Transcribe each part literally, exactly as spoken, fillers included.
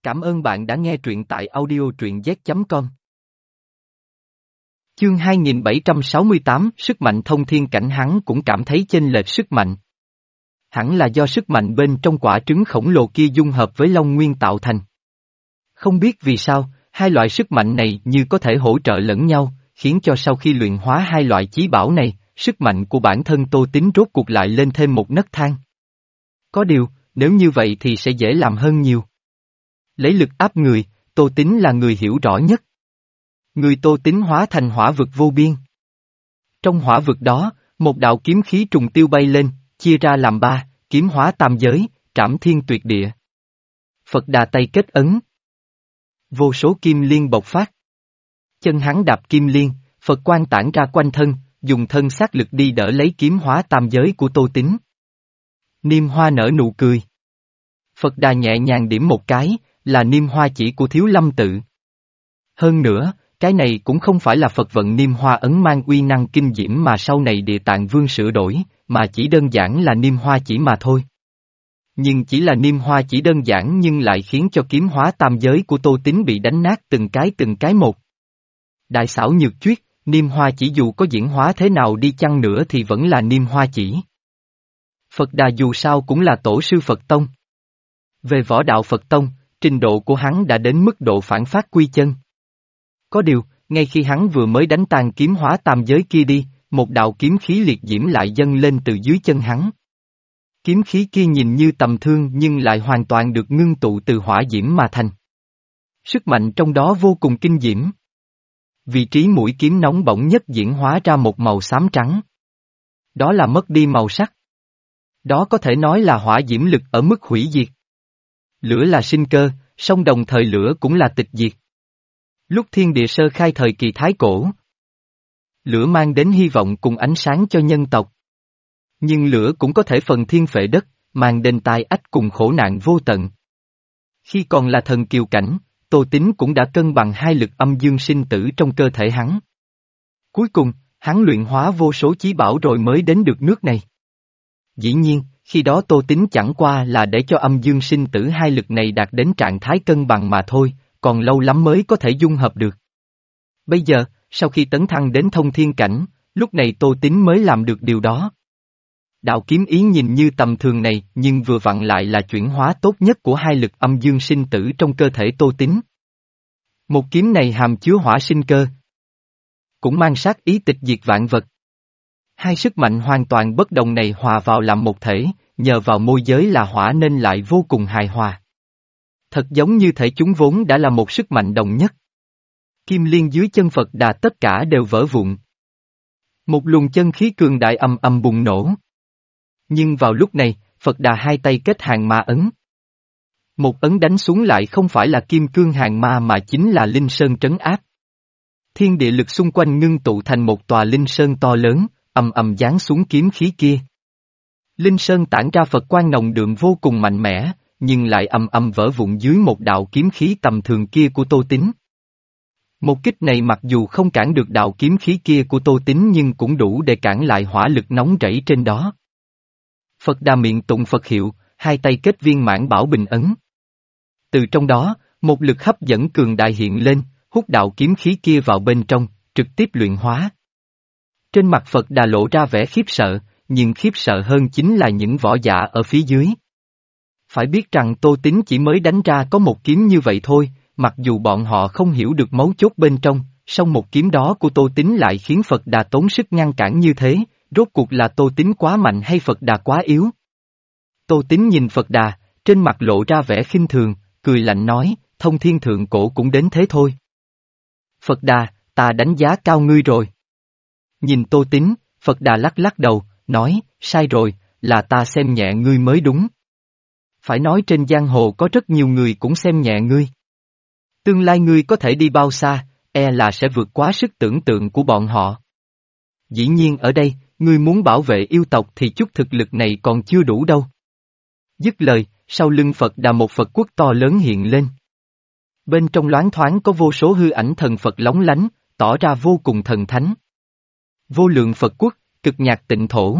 Cảm ơn bạn đã nghe truyện tại audio truyện z chấm com. Chương hai nghìn bảy trăm sáu mươi tám, sức mạnh thông thiên cảnh. Hắn cũng cảm thấy chênh lệch sức mạnh. Hẳn là do sức mạnh bên trong quả trứng khổng lồ kia dung hợp với Long Nguyên tạo thành. Không biết vì sao, hai loại sức mạnh này như có thể hỗ trợ lẫn nhau, khiến cho sau khi luyện hóa hai loại chí bảo này, sức mạnh của bản thân Tô Tín rốt cuộc lại lên thêm một nấc thang. Có điều, nếu như vậy thì sẽ dễ làm hơn nhiều. Lấy lực áp người, Tô Tín là người hiểu rõ nhất. Người Tô Tín hóa thành hỏa vực vô biên. Trong hỏa vực đó, một đạo kiếm khí trùng tiêu bay lên, chia ra làm ba, kiếm hóa tam giới, trảm thiên tuyệt địa. Phật Đà tay kết ấn. Vô số kim liên bộc phát. Chân hắn đạp kim liên, Phật quang tản ra quanh thân, dùng thân sát lực đi đỡ lấy kiếm hóa tam giới của Tô Tín. Niêm Hoa nở nụ cười. Phật Đà nhẹ nhàng điểm một cái, là niêm hoa chỉ của Thiếu Lâm tự. Hơn nữa, cái này cũng không phải là Phật vận niêm hoa ấn mang uy năng kinh diễm mà sau này Địa Tạng Vương sửa đổi, mà chỉ đơn giản là niêm hoa chỉ mà thôi. Nhưng chỉ là niêm hoa chỉ đơn giản nhưng lại khiến cho kiếm hóa tam giới của Tô Tín bị đánh nát từng cái từng cái một. Đại xảo nhược chuyết, niêm hoa chỉ dù có diễn hóa thế nào đi chăng nữa thì vẫn là niêm hoa chỉ. Phật Đà dù sao cũng là tổ sư Phật Tông. Về võ đạo Phật Tông, trình độ của hắn đã đến mức độ phản phát quy chân. Có điều, ngay khi hắn vừa mới đánh tan kiếm hóa tam giới kia đi, một đạo kiếm khí liệt diễm lại dâng lên từ dưới chân hắn. Kiếm khí kia nhìn như tầm thương nhưng lại hoàn toàn được ngưng tụ từ hỏa diễm mà thành. Sức mạnh trong đó vô cùng kinh diễm. Vị trí mũi kiếm nóng bỏng nhất diễn hóa ra một màu xám trắng. Đó là mất đi màu sắc. Đó có thể nói là hỏa diễm lực ở mức hủy diệt. Lửa là sinh cơ, song đồng thời lửa cũng là tịch diệt. Lúc thiên địa sơ khai thời kỳ Thái Cổ, lửa mang đến hy vọng cùng ánh sáng cho nhân tộc. Nhưng lửa cũng có thể phần thiên phệ đất, mang đến tai ách cùng khổ nạn vô tận. Khi còn là thần kiều cảnh, Tô Tín cũng đã cân bằng hai lực âm dương sinh tử trong cơ thể hắn. Cuối cùng, hắn luyện hóa vô số chí bảo rồi mới đến được nước này. Dĩ nhiên, khi đó Tô Tín chẳng qua là để cho âm dương sinh tử hai lực này đạt đến trạng thái cân bằng mà thôi, còn lâu lắm mới có thể dung hợp được. Bây giờ, sau khi tấn thăng đến thông thiên cảnh, lúc này Tô Tín mới làm được điều đó. Đạo kiếm ý nhìn như tầm thường này nhưng vừa vặn lại là chuyển hóa tốt nhất của hai lực âm dương sinh tử trong cơ thể Tô Tín. Một kiếm này hàm chứa hỏa sinh cơ, cũng mang sát ý tịch diệt vạn vật. Hai sức mạnh hoàn toàn bất đồng này hòa vào làm một thể, nhờ vào môi giới là hỏa nên lại vô cùng hài hòa. Thật giống như thể chúng vốn đã là một sức mạnh đồng nhất. Kim liên dưới chân Phật Đà tất cả đều vỡ vụn. Một luồng chân khí cường đại ầm ầm bùng nổ. Nhưng vào lúc này, Phật Đà hai tay kết hàng ma ấn. Một ấn đánh xuống lại không phải là kim cương hàng ma mà chính là linh sơn trấn áp. Thiên địa lực xung quanh ngưng tụ thành một tòa linh sơn to lớn, ầm ầm giáng xuống kiếm khí kia. Linh sơn tản ra Phật quang nồng đượm vô cùng mạnh mẽ, nhưng lại ầm ầm vỡ vụn dưới một đạo kiếm khí tầm thường kia của Tô Tín. Một kích này mặc dù không cản được đạo kiếm khí kia của Tô Tín nhưng cũng đủ để cản lại hỏa lực nóng rẫy trên đó. Phật Đà miệng tụng Phật hiệu, hai tay kết viên mãn bảo bình ấn. Từ trong đó, một lực hấp dẫn cường đại hiện lên, hút đạo kiếm khí kia vào bên trong, trực tiếp luyện hóa. Trên mặt Phật Đà lộ ra vẻ khiếp sợ, nhưng khiếp sợ hơn chính là những võ giả ở phía dưới. Phải biết rằng Tô Tín chỉ mới đánh ra có một kiếm như vậy thôi, mặc dù bọn họ không hiểu được mấu chốt bên trong, song một kiếm đó của Tô Tín lại khiến Phật Đà tốn sức ngăn cản như thế, rốt cuộc là Tô Tín quá mạnh hay Phật Đà quá yếu? Tô Tín nhìn Phật Đà, trên mặt lộ ra vẻ khinh thường, cười lạnh nói, thông thiên thượng cổ cũng đến thế thôi. Phật Đà, ta đánh giá cao ngươi rồi. Nhìn Tô Tín, Phật Đà lắc lắc đầu, nói, sai rồi, là ta xem nhẹ ngươi mới đúng. Phải nói trên giang hồ có rất nhiều người cũng xem nhẹ ngươi. Tương lai ngươi có thể đi bao xa, e là sẽ vượt quá sức tưởng tượng của bọn họ. Dĩ nhiên ở đây, ngươi muốn bảo vệ yêu tộc thì chút thực lực này còn chưa đủ đâu. Dứt lời, sau lưng Phật Đà một Phật quốc to lớn hiện lên. Bên trong loáng thoáng có vô số hư ảnh thần Phật lóng lánh, tỏ ra vô cùng thần thánh. Vô lượng Phật quốc, cực nhạc tịnh thổ.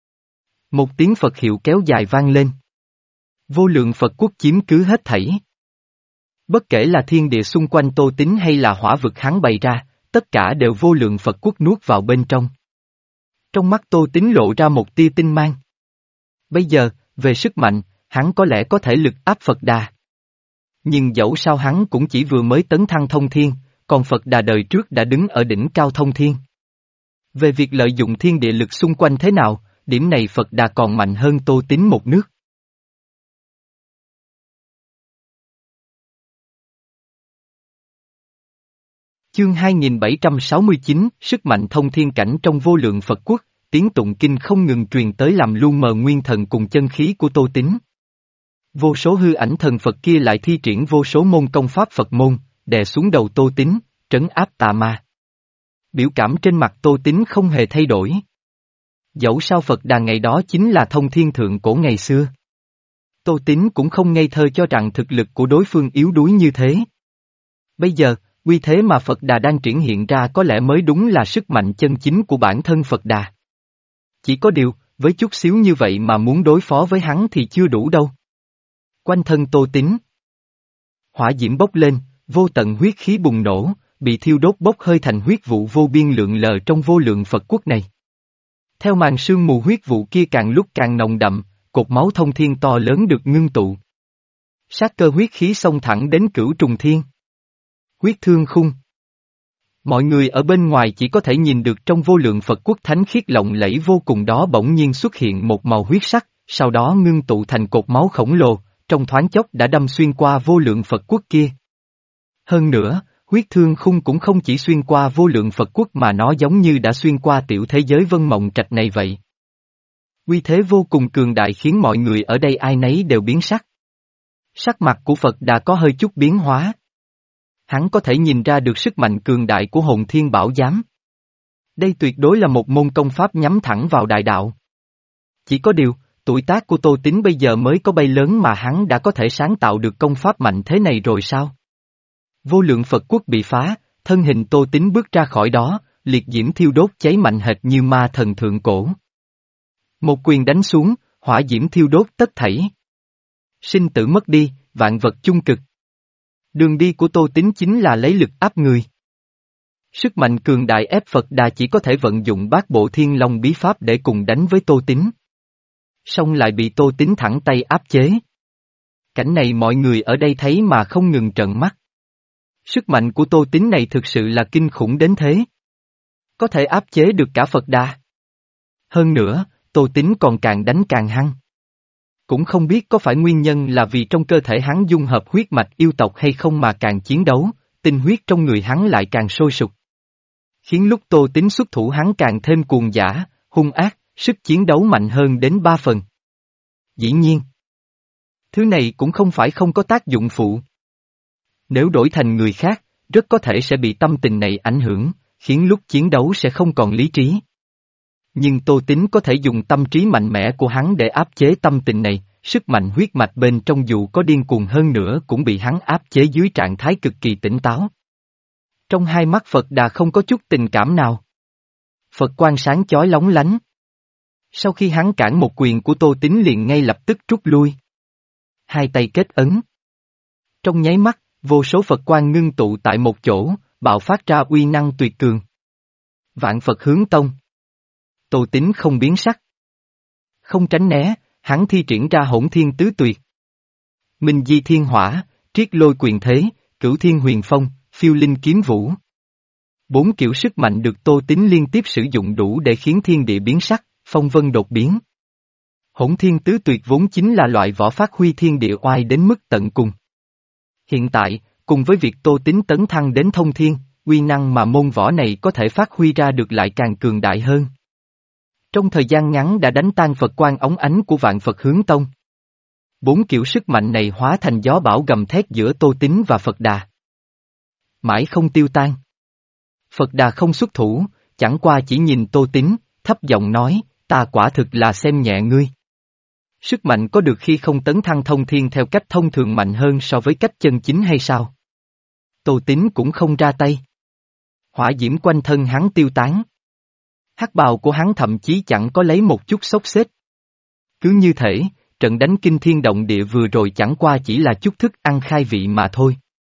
Một tiếng Phật hiệu kéo dài vang lên. Vô lượng Phật quốc chiếm cứ hết thảy. Bất kể là thiên địa xung quanh Tô Tín hay là hỏa vực hắn bày ra, tất cả đều vô lượng Phật quốc nuốt vào bên trong. Trong mắt Tô Tín lộ ra một tia tinh mang. Bây giờ, về sức mạnh, hắn có lẽ có thể lực áp Phật Đà. Nhưng dẫu sao hắn cũng chỉ vừa mới tấn thăng thông thiên, còn Phật Đà đời trước đã đứng ở đỉnh cao thông thiên. Về việc lợi dụng thiên địa lực xung quanh thế nào, điểm này Phật Đà còn mạnh hơn Tô Tín một nước. Chương hai nghìn bảy trăm sáu mươi chín, sức mạnh thông thiên cảnh trong vô lượng Phật quốc, tiếng tụng kinh không ngừng truyền tới làm lu mờ nguyên thần cùng chân khí của Tô Tín. Vô số hư ảnh thần Phật kia lại thi triển vô số môn công pháp Phật môn, đè xuống đầu Tô Tín, trấn áp tà ma. Biểu cảm trên mặt Tô Tín không hề thay đổi. Dẫu sao Phật Đà ngày đó chính là thông thiên thượng cổ ngày xưa. Tô Tín cũng không ngây thơ cho rằng thực lực của đối phương yếu đuối như thế. Bây giờ, uy thế mà Phật Đà đang triển hiện ra có lẽ mới đúng là sức mạnh chân chính của bản thân Phật Đà. Chỉ có điều, với chút xíu như vậy mà muốn đối phó với hắn thì chưa đủ đâu. Quanh thân Tô Tín, hỏa diễm bốc lên, vô tận huyết khí bùng nổ, bị thiêu đốt bốc hơi thành huyết vụ vô biên lượn lờ trong vô lượng Phật quốc này. Theo màn sương mù huyết vụ kia càng lúc càng nồng đậm, cột máu thông thiên to lớn được ngưng tụ. Sát cơ huyết khí xông thẳng đến cửu trùng thiên. Huyết thương khung. Mọi người ở bên ngoài chỉ có thể nhìn được trong vô lượng Phật quốc thánh khiết lộng lẫy vô cùng đó bỗng nhiên xuất hiện một màu huyết sắc, sau đó ngưng tụ thành cột máu khổng lồ, trong thoáng chốc đã đâm xuyên qua vô lượng Phật quốc kia. Hơn nữa, huyết thương khung cũng không chỉ xuyên qua vô lượng Phật quốc mà nó giống như đã xuyên qua tiểu thế giới vân mộng trạch này vậy. Uy thế vô cùng cường đại khiến mọi người ở đây ai nấy đều biến sắc. Sắc mặt của Phật Đà có hơi chút biến hóa. Hắn có thể nhìn ra được sức mạnh cường đại của hồn thiên bảo giám. Đây tuyệt đối là một môn công pháp nhắm thẳng vào đại đạo. Chỉ có điều, tuổi tác của Tô Tín bây giờ mới có bay lớn mà hắn đã có thể sáng tạo được công pháp mạnh thế này rồi sao? Vô lượng Phật quốc bị phá, thân hình Tô Tín bước ra khỏi đó, liệt diễm thiêu đốt cháy mạnh hệt như ma thần thượng cổ. Một quyền đánh xuống, hỏa diễm thiêu đốt tất thảy. Sinh tử mất đi, vạn vật chung cực. Đường đi của Tô Tín chính là lấy lực áp người. Sức mạnh cường đại ép Phật Đà chỉ có thể vận dụng bát bộ thiên long bí pháp để cùng đánh với Tô Tín. Song lại bị Tô Tín thẳng tay áp chế. Cảnh này mọi người ở đây thấy mà không ngừng trợn mắt. Sức mạnh của Tô Tín này thực sự là kinh khủng đến thế. Có thể áp chế được cả Phật Đà. Hơn nữa, Tô Tín còn càng đánh càng hăng. Cũng không biết có phải nguyên nhân là vì trong cơ thể hắn dung hợp huyết mạch yêu tộc hay không mà càng chiến đấu, tinh huyết trong người hắn lại càng sôi sục. Khiến lúc Tô Tín xuất thủ hắn càng thêm cuồng dã, hung ác, sức chiến đấu mạnh hơn đến ba phần. Dĩ nhiên, thứ này cũng không phải không có tác dụng phụ. Nếu đổi thành người khác, rất có thể sẽ bị tâm tình này ảnh hưởng, khiến lúc chiến đấu sẽ không còn lý trí. Nhưng Tô Tín có thể dùng tâm trí mạnh mẽ của hắn để áp chế tâm tình này, sức mạnh huyết mạch bên trong dù có điên cuồng hơn nữa cũng bị hắn áp chế dưới trạng thái cực kỳ tỉnh táo. Trong hai mắt Phật Đà không có chút tình cảm nào. Phật quang sáng chói lóng lánh. Sau khi hắn cản một quyền của Tô Tín liền ngay lập tức rút lui. Hai tay kết ấn. Trong nháy mắt, vô số Phật quang ngưng tụ tại một chỗ, bạo phát ra uy năng tuyệt cường. Vạn Phật hướng tông. Tô Tín không biến sắc. Không tránh né, hắn thi triển ra hỗn thiên tứ tuyệt. Minh di thiên hỏa, triết lôi quyền thế, cửu thiên huyền phong, phiêu linh kiếm vũ. Bốn kiểu sức mạnh được Tô Tín liên tiếp sử dụng đủ để khiến thiên địa biến sắc, phong vân đột biến. Hỗn thiên tứ tuyệt vốn chính là loại võ phát huy thiên địa oai đến mức tận cùng. Hiện tại, cùng với việc Tô Tín tấn thăng đến thông thiên, uy năng mà môn võ này có thể phát huy ra được lại càng cường đại hơn. Trong thời gian ngắn đã đánh tan Phật quang óng ánh của Vạn Phật hướng tông. Bốn kiểu sức mạnh này hóa thành gió bão gầm thét giữa Tô Tín và Phật Đà. Mãi không tiêu tan. Phật Đà không xuất thủ, chẳng qua chỉ nhìn Tô Tín, thấp giọng nói, ta quả thực là xem nhẹ ngươi. Sức mạnh có được khi không tấn thăng thông thiên theo cách thông thường mạnh hơn so với cách chân chính hay sao? Tô Tín cũng không ra tay. Hỏa diễm quanh thân hắn tiêu tán. Hắc bào của hắn thậm chí chẳng có lấy một chút xốc xếch. Cứ như thể, trận đánh kinh thiên động địa vừa rồi chẳng qua chỉ là chút thức ăn khai vị mà thôi.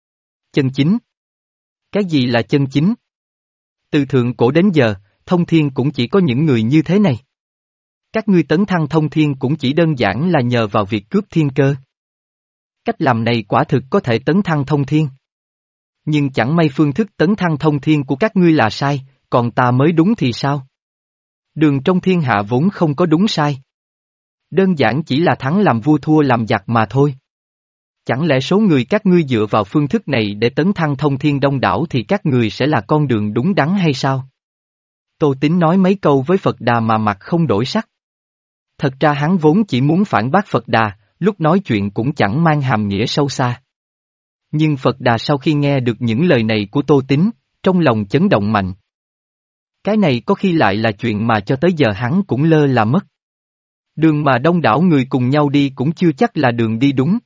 Chân chính. Cái gì là chân chính? Từ thượng cổ đến giờ, thông thiên cũng chỉ có những người như thế này. Các ngươi tấn thăng thông thiên cũng chỉ đơn giản là nhờ vào việc cướp thiên cơ. Cách làm này quả thực có thể tấn thăng thông thiên. Nhưng chẳng may phương thức tấn thăng thông thiên của các ngươi là sai, còn ta mới đúng thì sao? Đường trong thiên hạ vốn không có đúng sai. Đơn giản chỉ là thắng làm vua thua làm giặc mà thôi. Chẳng lẽ số người các ngươi dựa vào phương thức này để tấn thăng thông thiên đông đảo thì các người sẽ là con đường đúng đắn hay sao? Tô Tín nói mấy câu với Phật Đà mà mặt không đổi sắc. Thật ra hắn vốn chỉ muốn phản bác Phật Đà, lúc nói chuyện cũng chẳng mang hàm nghĩa sâu xa. Nhưng Phật Đà sau khi nghe được những lời này của Tô Tín, trong lòng chấn động mạnh. Cái này có khi lại là chuyện mà cho tới giờ hắn cũng lơ là mất. Đường mà đông đảo người cùng nhau đi cũng chưa chắc là đường đi đúng.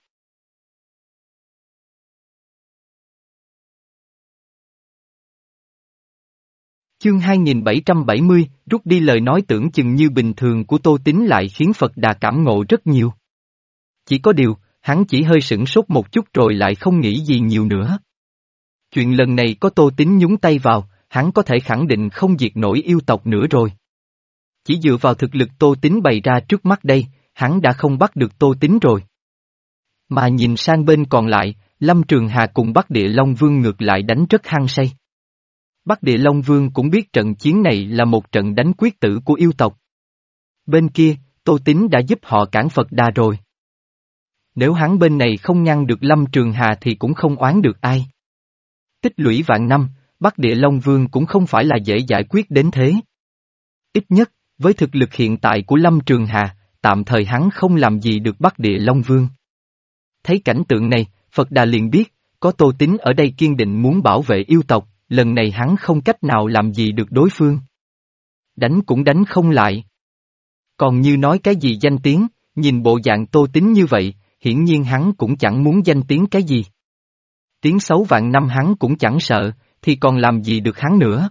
Chương hai nghìn bảy trăm bảy mươi, rút đi lời nói tưởng chừng như bình thường của Tô Tín lại khiến Phật Đà cảm ngộ rất nhiều. Chỉ có điều, hắn chỉ hơi sửng sốt một chút rồi lại không nghĩ gì nhiều nữa. Chuyện lần này có Tô Tín nhúng tay vào, hắn có thể khẳng định không diệt nổi yêu tộc nữa rồi. Chỉ dựa vào thực lực Tô Tín bày ra trước mắt đây, hắn đã không bắt được Tô Tín rồi. Mà nhìn sang bên còn lại, Lâm Trường Hà cùng Bắc Địa Long Vương ngược lại đánh rất hăng say. Bắc Địa Long Vương cũng biết trận chiến này là một trận đánh quyết tử của yêu tộc. Bên kia, Tô Tín đã giúp họ cản Phật Đà rồi. Nếu hắn bên này không ngăn được Lâm Trường Hà thì cũng không oán được ai. Tích lũy vạn năm, Bắc Địa Long Vương cũng không phải là dễ giải quyết đến thế. Ít nhất, với thực lực hiện tại của Lâm Trường Hà, tạm thời hắn không làm gì được Bắc Địa Long Vương. Thấy cảnh tượng này, Phật Đà liền biết, có Tô Tín ở đây kiên định muốn bảo vệ yêu tộc, lần này hắn không cách nào làm gì được đối phương. Đánh cũng đánh không lại. Còn như nói cái gì danh tiếng, nhìn bộ dạng Tô Tín như vậy, hiển nhiên hắn cũng chẳng muốn danh tiếng cái gì. Tiếng xấu vạn năm hắn cũng chẳng sợ, thì còn làm gì được hắn nữa.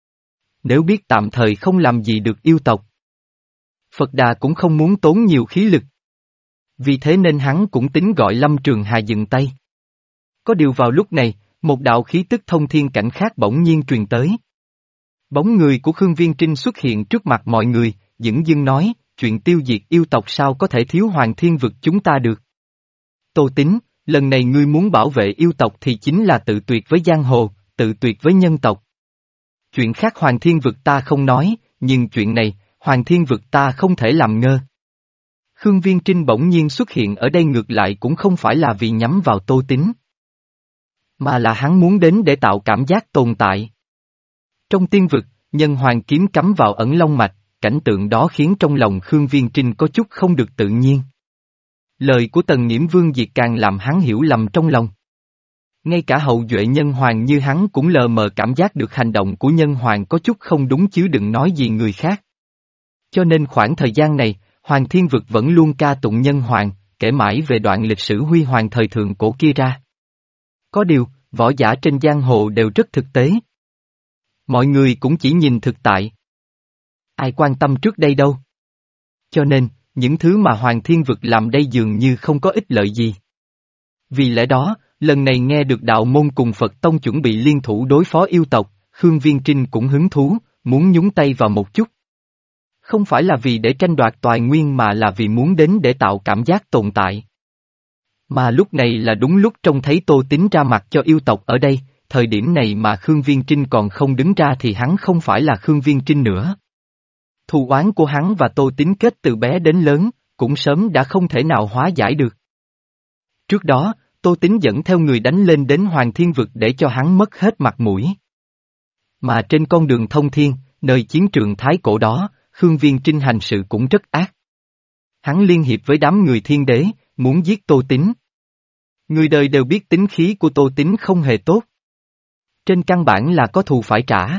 Nếu biết tạm thời không làm gì được yêu tộc, Phật Đà cũng không muốn tốn nhiều khí lực. Vì thế nên hắn cũng tính gọi Lâm Trường Hà dừng tay. Có điều vào lúc này, một đạo khí tức thông thiên cảnh khác bỗng nhiên truyền tới. Bóng người của Khương Viên Trinh xuất hiện trước mặt mọi người, dửng dưng nói, chuyện tiêu diệt yêu tộc sao có thể thiếu Hoàng Thiên Vực chúng ta được. Tô Tín, lần này ngươi muốn bảo vệ yêu tộc thì chính là tự tuyệt với giang hồ, tự tuyệt với nhân tộc. Chuyện khác Hoàng Thiên Vực ta không nói, nhưng chuyện này, Hoàng Thiên Vực ta không thể làm ngơ. Khương Viên Trinh bỗng nhiên xuất hiện ở đây ngược lại cũng không phải là vì nhắm vào Tô Tín, mà là hắn muốn đến để tạo cảm giác tồn tại. Trong tiên vực, nhân hoàng kiếm cắm vào ẩn long mạch, cảnh tượng đó khiến trong lòng Khương Viên Trinh có chút không được tự nhiên. Lời của Tần Nghiễm Vương Diệt càng làm hắn hiểu lầm trong lòng. Ngay cả hậu duệ nhân hoàng như hắn cũng lờ mờ cảm giác được hành động của nhân hoàng có chút không đúng chứ đừng nói gì người khác. Cho nên khoảng thời gian này, Hoàng Thiên Vực vẫn luôn ca tụng nhân hoàng, kể mãi về đoạn lịch sử huy hoàng thời thượng cổ kia ra. Có điều, võ giả trên giang hồ đều rất thực tế. Mọi người cũng chỉ nhìn thực tại. Ai quan tâm trước đây đâu. Cho nên, những thứ mà Hoàng Thiên Vực làm đây dường như không có ích lợi gì. Vì lẽ đó, lần này nghe được đạo môn cùng Phật Tông chuẩn bị liên thủ đối phó yêu tộc, Khương Viên Trinh cũng hứng thú, muốn nhúng tay vào một chút. Không phải là vì để tranh đoạt tài nguyên mà là vì muốn đến để tạo cảm giác tồn tại. Mà lúc này là đúng lúc trông thấy Tô Tín ra mặt cho yêu tộc ở đây, thời điểm này mà Khương Viên Trinh còn không đứng ra thì hắn không phải là Khương Viên Trinh nữa. Thù oán của hắn và Tô Tín kết từ bé đến lớn, cũng sớm đã không thể nào hóa giải được. Trước đó, Tô Tín dẫn theo người đánh lên đến Hoàng Thiên Vực để cho hắn mất hết mặt mũi. Mà trên con đường thông thiên, nơi chiến trường thái cổ đó, Khương Viên Trinh hành sự cũng rất ác. Hắn liên hiệp với đám người thiên đế, muốn giết Tô Tín. Người đời đều biết tính khí của Tô Tín không hề tốt. Trên căn bản là có thù phải trả.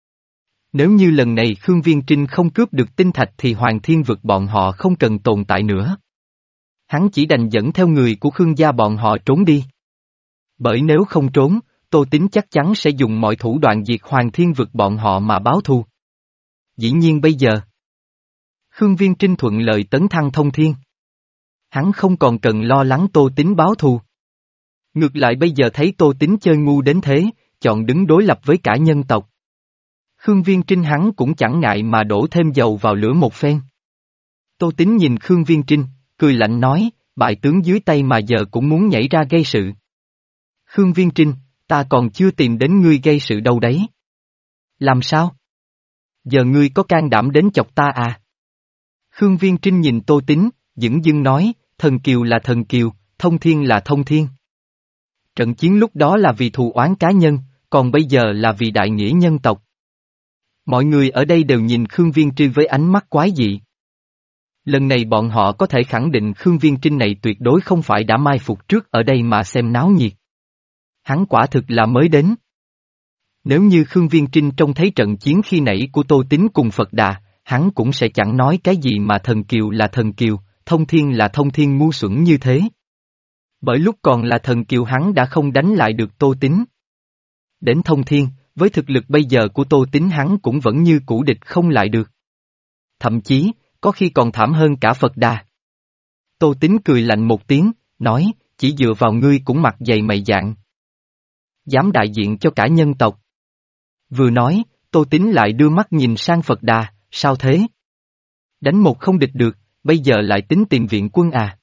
Nếu như lần này Khương Viên Trinh không cướp được tinh thạch thì Hoàng Thiên Vực bọn họ không cần tồn tại nữa. Hắn chỉ đành dẫn theo người của Khương gia bọn họ trốn đi. Bởi nếu không trốn, Tô Tín chắc chắn sẽ dùng mọi thủ đoạn diệt Hoàng Thiên Vực bọn họ mà báo thù. Dĩ nhiên bây giờ, Khương Viên Trinh thuận lợi tấn thăng thông thiên. Hắn không còn cần lo lắng Tô Tín báo thù. Ngược lại bây giờ thấy Tô Tín chơi ngu đến thế, chọn đứng đối lập với cả nhân tộc. Khương Viên Trinh hắn cũng chẳng ngại mà đổ thêm dầu vào lửa một phen. Tô Tín nhìn Khương Viên Trinh, cười lạnh nói, bại tướng dưới tay mà giờ cũng muốn nhảy ra gây sự. Khương Viên Trinh, ta còn chưa tìm đến ngươi gây sự đâu đấy. Làm sao? Giờ ngươi có can đảm đến chọc ta à? Khương Viên Trinh nhìn Tô Tín, dửng dưng nói, thần kiều là thần kiều, thông thiên là thông thiên. Trận chiến lúc đó là vì thù oán cá nhân, còn bây giờ là vì đại nghĩa nhân tộc. Mọi người ở đây đều nhìn Khương Viên Trinh với ánh mắt quái dị. Lần này bọn họ có thể khẳng định Khương Viên Trinh này tuyệt đối không phải đã mai phục trước ở đây mà xem náo nhiệt. Hắn quả thực là mới đến. Nếu như Khương Viên Trinh trông thấy trận chiến khi nãy của Tô Tín cùng Phật Đà, hắn cũng sẽ chẳng nói cái gì mà thần kiều là thần kiều, thông thiên là thông thiên ngu xuẩn như thế. Bởi lúc còn là thần kiều hắn đã không đánh lại được Tô Tín. Đến thông thiên, với thực lực bây giờ của Tô Tín hắn cũng vẫn như cũ địch không lại được. Thậm chí, có khi còn thảm hơn cả Phật Đà. Tô Tín cười lạnh một tiếng, nói, chỉ dựa vào ngươi cũng mặt dày mày dạn. Dám đại diện cho cả nhân tộc. Vừa nói, Tô Tín lại đưa mắt nhìn sang Phật Đà, sao thế? Đánh một không địch được, bây giờ lại tính tìm viện quân à?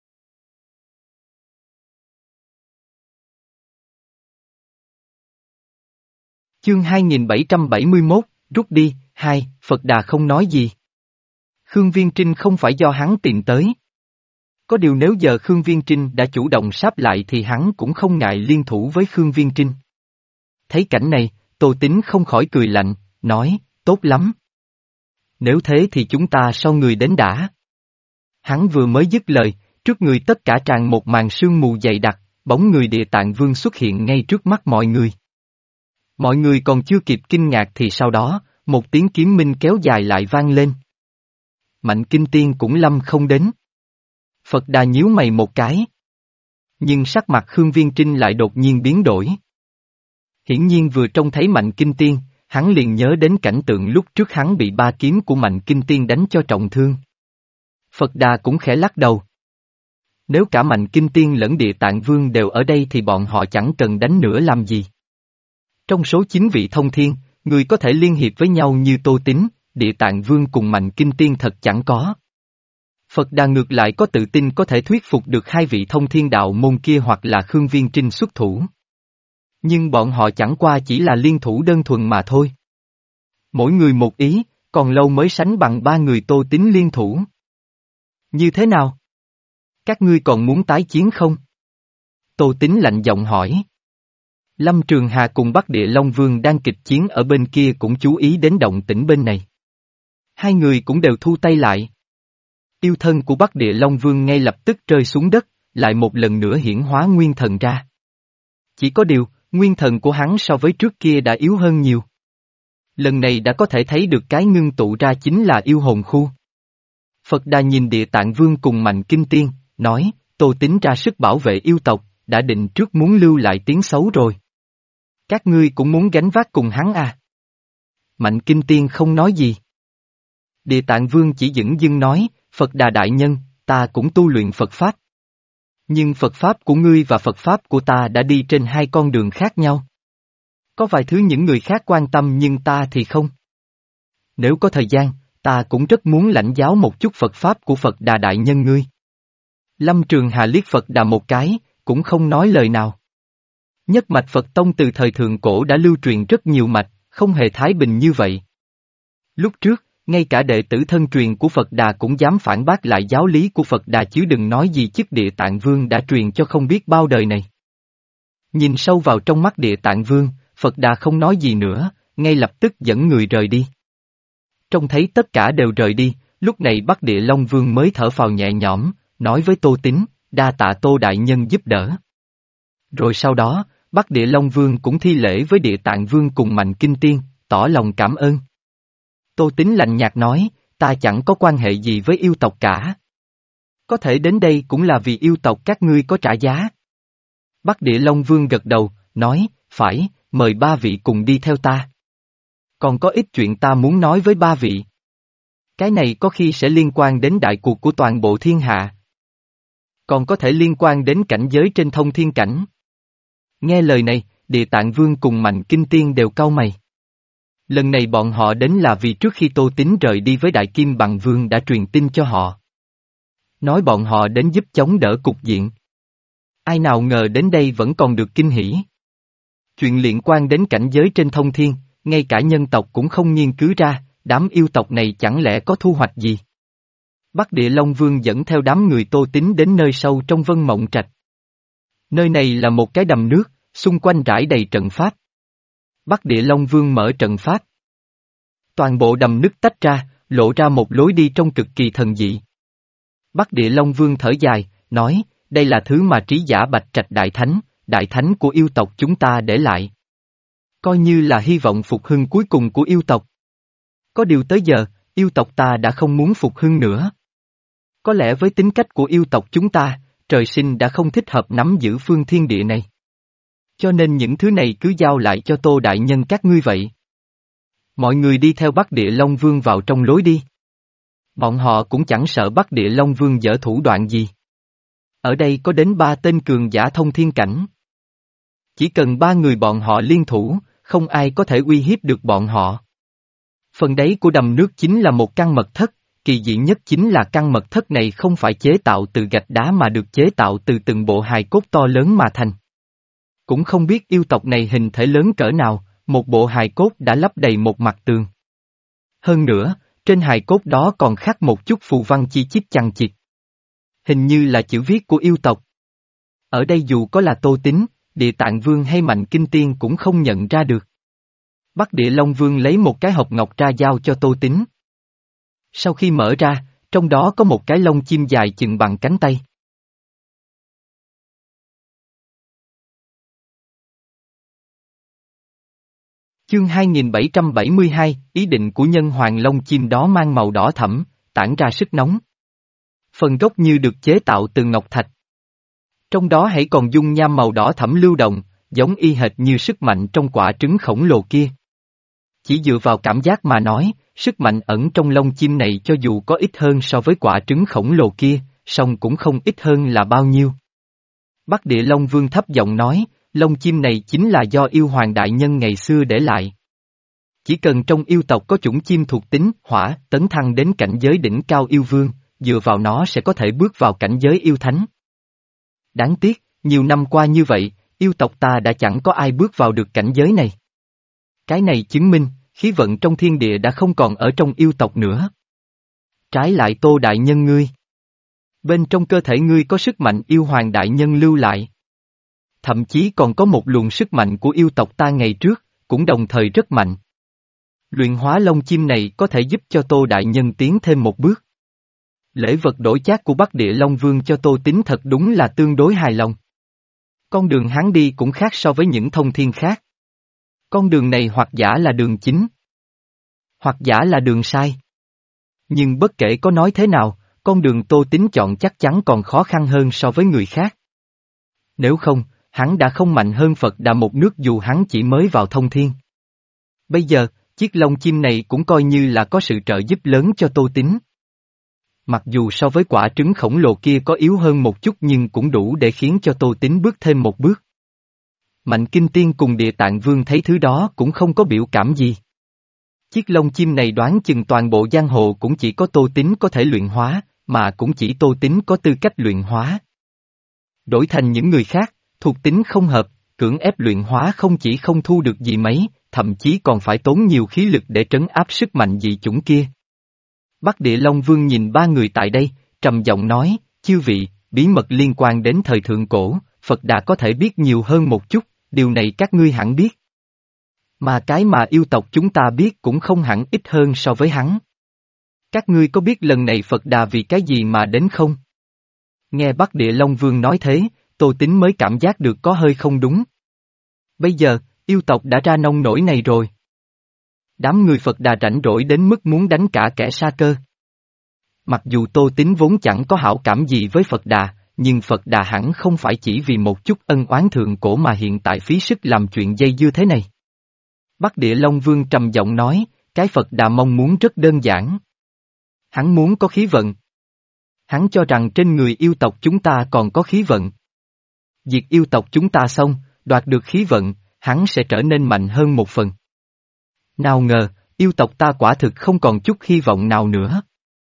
Chương hai nghìn bảy trăm bảy mươi mốt, rút đi, hai, Phật Đà không nói gì. Khương Viên Trinh không phải do hắn tìm tới. Có điều nếu giờ Khương Viên Trinh đã chủ động sáp lại thì hắn cũng không ngại liên thủ với Khương Viên Trinh. Thấy cảnh này, Tô Tín không khỏi cười lạnh, nói, tốt lắm. Nếu thế thì chúng ta sau người đến đã. Hắn vừa mới dứt lời, trước người tất cả tràn một màn sương mù dày đặc, bóng người Địa Tạng Vương xuất hiện ngay trước mắt mọi người. Mọi người còn chưa kịp kinh ngạc thì sau đó, một tiếng kiếm minh kéo dài lại vang lên. Mạnh Kinh Tiên cũng lâm không đến. Phật Đà nhíu mày một cái. Nhưng sắc mặt Khương Viên Trinh lại đột nhiên biến đổi. Hiển nhiên vừa trông thấy Mạnh Kinh Tiên, hắn liền nhớ đến cảnh tượng lúc trước hắn bị ba kiếm của Mạnh Kinh Tiên đánh cho trọng thương. Phật Đà cũng khẽ lắc đầu. Nếu cả Mạnh Kinh Tiên lẫn Địa Tạng Vương đều ở đây thì bọn họ chẳng cần đánh nữa làm gì. Trong số chín vị thông thiên, người có thể liên hiệp với nhau như Tô Tín, Địa Tạng Vương cùng Mạnh Kinh Tiên thật chẳng có. Phật Đà ngược lại có tự tin có thể thuyết phục được hai vị thông thiên đạo môn kia hoặc là Khương Viên Trinh xuất thủ. Nhưng bọn họ chẳng qua chỉ là liên thủ đơn thuần mà thôi. Mỗi người một ý, còn lâu mới sánh bằng ba người Tô Tín liên thủ. Như thế nào? Các ngươi còn muốn tái chiến không? Tô Tín lạnh giọng hỏi. Lâm Trường Hà cùng Bắc Địa Long Vương đang kịch chiến ở bên kia cũng chú ý đến động tĩnh bên này. Hai người cũng đều thu tay lại. Yêu thân của Bắc Địa Long Vương ngay lập tức rơi xuống đất, lại một lần nữa hiển hóa nguyên thần ra. Chỉ có điều, nguyên thần của hắn so với trước kia đã yếu hơn nhiều. Lần này đã có thể thấy được cái ngưng tụ ra chính là yêu hồn khu. Phật Đà nhìn Địa Tạng Vương cùng Mạnh Kinh Tiên, nói, Tô Tín ra sức bảo vệ yêu tộc, đã định trước muốn lưu lại tiếng xấu rồi. Các ngươi cũng muốn gánh vác cùng hắn à? Mạnh Kinh Tiên không nói gì. Địa Tạng Vương chỉ dửng dưng nói, Phật Đà đại nhân, ta cũng tu luyện Phật Pháp. Nhưng Phật Pháp của ngươi và Phật Pháp của ta đã đi trên hai con đường khác nhau. Có vài thứ những người khác quan tâm nhưng ta thì không. Nếu có thời gian, ta cũng rất muốn lãnh giáo một chút Phật Pháp của Phật Đà đại nhân ngươi. Lâm Trường Hà liếc Phật Đà một cái, cũng không nói lời nào. Nhất mạch Phật Tông từ thời thượng cổ đã lưu truyền rất nhiều mạch, không hề thái bình như vậy. Lúc trước, ngay cả đệ tử thân truyền của Phật Đà cũng dám phản bác lại giáo lý của Phật Đà chứ đừng nói gì chức Địa Tạng Vương đã truyền cho không biết bao đời này. Nhìn sâu vào trong mắt Địa Tạng Vương, Phật Đà không nói gì nữa, ngay lập tức dẫn người rời đi. Trông thấy tất cả đều rời đi, lúc này Bắc Địa Long Vương mới thở phào nhẹ nhõm, nói với Tô Tín, đa tạ Tô đại nhân giúp đỡ. Rồi sau đó, Bắc Địa Long Vương cũng thi lễ với Địa Tạng Vương cùng Mạnh Kinh Tiên, tỏ lòng cảm ơn. Tô Tín lạnh nhạt nói, ta chẳng có quan hệ gì với yêu tộc cả. Có thể đến đây cũng là vì yêu tộc các ngươi có trả giá. Bắc Địa Long Vương gật đầu, nói, phải, mời ba vị cùng đi theo ta. Còn có ít chuyện ta muốn nói với ba vị. Cái này có khi sẽ liên quan đến đại cuộc của toàn bộ thiên hạ. Còn có thể liên quan đến cảnh giới trên thông thiên cảnh. Nghe lời này, Địa Tạng Vương cùng Mạnh Kinh Tiên đều cau mày. Lần này bọn họ đến là vì trước khi Tô Tín rời đi với Đại Kim Bằng Vương đã truyền tin cho họ. Nói bọn họ đến giúp chống đỡ cục diện. Ai nào ngờ đến đây vẫn còn được kinh hỉ. Chuyện liên quan đến cảnh giới trên thông thiên, ngay cả nhân tộc cũng không nghiên cứu ra, đám yêu tộc này chẳng lẽ có thu hoạch gì. Bắc Địa Long Vương dẫn theo đám người Tô Tín đến nơi sâu trong Vân Mộng Trạch. Nơi này là một cái đầm nước, xung quanh rải đầy trận pháp. Bắc Địa Long Vương mở trận pháp. Toàn bộ đầm nước tách ra, lộ ra một lối đi trong cực kỳ thần dị. Bắc Địa Long Vương thở dài, nói, đây là thứ mà trí giả Bạch Trạch Đại Thánh, Đại Thánh của yêu tộc chúng ta để lại. Coi như là hy vọng phục hưng cuối cùng của yêu tộc. Có điều tới giờ, yêu tộc ta đã không muốn phục hưng nữa. Có lẽ với tính cách của yêu tộc chúng ta, trời sinh đã không thích hợp nắm giữ phương thiên địa này. Cho nên những thứ này cứ giao lại cho Tô Đại Nhân các ngươi vậy. Mọi người đi theo Bắc Địa Long Vương vào trong lối đi. Bọn họ cũng chẳng sợ Bắc Địa Long Vương dở thủ đoạn gì. Ở đây có đến ba tên cường giả thông thiên cảnh. Chỉ cần ba người bọn họ liên thủ, không ai có thể uy hiếp được bọn họ. Phần đáy của đầm nước chính là một căn mật thất, kỳ dị nhất chính là căn mật thất này không phải chế tạo từ gạch đá mà được chế tạo từ từng bộ hài cốt to lớn mà thành. Cũng không biết yêu tộc này hình thể lớn cỡ nào, một bộ hài cốt đã lấp đầy một mặt tường. Hơn nữa, trên hài cốt đó còn khắc một chút phù văn chi chít chằng chịt. Hình như là chữ viết của yêu tộc. Ở đây dù có là Tô Tín, Địa Tạng Vương hay Mạnh Kinh Tiên cũng không nhận ra được. Bắc Địa Long Vương lấy một cái hộp ngọc ra giao cho Tô Tín. Sau khi mở ra, trong đó có một cái lông chim dài chừng bằng cánh tay. Chương hai nghìn bảy trăm bảy mươi hai, ý định của nhân hoàng lông chim đó mang màu đỏ thẫm, tản ra sức nóng. Phần gốc như được chế tạo từ ngọc thạch. Trong đó hãy còn dung nham màu đỏ thẫm lưu động, giống y hệt như sức mạnh trong quả trứng khổng lồ kia. Chỉ dựa vào cảm giác mà nói, sức mạnh ẩn trong lông chim này cho dù có ít hơn so với quả trứng khổng lồ kia, song cũng không ít hơn là bao nhiêu. Bắc Địa Long Vương thấp giọng nói, lông chim này chính là do yêu hoàng đại nhân ngày xưa để lại. Chỉ cần trong yêu tộc có chủng chim thuộc tính hỏa tấn thăng đến cảnh giới đỉnh cao yêu vương, dựa vào nó sẽ có thể bước vào cảnh giới yêu thánh. Đáng tiếc, nhiều năm qua như vậy, yêu tộc ta đã chẳng có ai bước vào được cảnh giới này. Cái này chứng minh, khí vận trong thiên địa đã không còn ở trong yêu tộc nữa. Trái lại Tô Đại Nhân ngươi. Bên trong cơ thể ngươi có sức mạnh yêu hoàng đại nhân lưu lại. Thậm chí còn có một luồng sức mạnh của yêu tộc ta ngày trước, cũng đồng thời rất mạnh. Luyện hóa lông chim này có thể giúp cho Tô Đại Nhân tiến thêm một bước. Lễ vật đổi chác của Bắc Địa Long Vương cho Tô Tín thật đúng là tương đối hài lòng. Con đường hắn đi cũng khác so với những thông thiên khác. Con đường này hoặc giả là đường chính, hoặc giả là đường sai. Nhưng bất kể có nói thế nào, con đường Tô Tín chọn chắc chắn còn khó khăn hơn so với người khác. Nếu không, hắn đã không mạnh hơn Phật Đà một nước dù hắn chỉ mới vào thông thiên. Bây giờ, chiếc lông chim này cũng coi như là có sự trợ giúp lớn cho Tô Tín. Mặc dù so với quả trứng khổng lồ kia có yếu hơn một chút nhưng cũng đủ để khiến cho Tô Tín bước thêm một bước. Mạnh Kinh Tiên cùng Địa Tạng Vương thấy thứ đó cũng không có biểu cảm gì. Chiếc lông chim này đoán chừng toàn bộ giang hồ cũng chỉ có Tô Tín có thể luyện hóa, mà cũng chỉ Tô Tín có tư cách luyện hóa. Đổi thành những người khác, thuộc tính không hợp, cưỡng ép luyện hóa không chỉ không thu được gì mấy, thậm chí còn phải tốn nhiều khí lực để trấn áp sức mạnh dị chủng kia. Bắc Địa Long Vương nhìn ba người tại đây, trầm giọng nói, chư vị, bí mật liên quan đến thời thượng cổ, Phật Đà có thể biết nhiều hơn một chút, điều này các ngươi hẳn biết. Mà cái mà yêu tộc chúng ta biết cũng không hẳn ít hơn so với hắn. Các ngươi có biết lần này Phật Đà vì cái gì mà đến không? Nghe Bắc Địa Long Vương nói thế, Tô Tín mới cảm giác được có hơi không đúng. Bây giờ, yêu tộc đã ra nông nổi này rồi. Đám người Phật Đà rảnh rỗi đến mức muốn đánh cả kẻ sa cơ. Mặc dù Tô Tín vốn chẳng có hảo cảm gì với Phật Đà, nhưng Phật Đà hẳn không phải chỉ vì một chút ân oán thượng cổ mà hiện tại phí sức làm chuyện dây dưa thế này. Bắc Địa Long Vương trầm giọng nói, cái Phật Đà mong muốn rất đơn giản. Hắn muốn có khí vận. Hắn cho rằng trên người yêu tộc chúng ta còn có khí vận. Diệt yêu tộc chúng ta xong, đoạt được khí vận, hắn sẽ trở nên mạnh hơn một phần. Nào ngờ, yêu tộc ta quả thực không còn chút hy vọng nào nữa.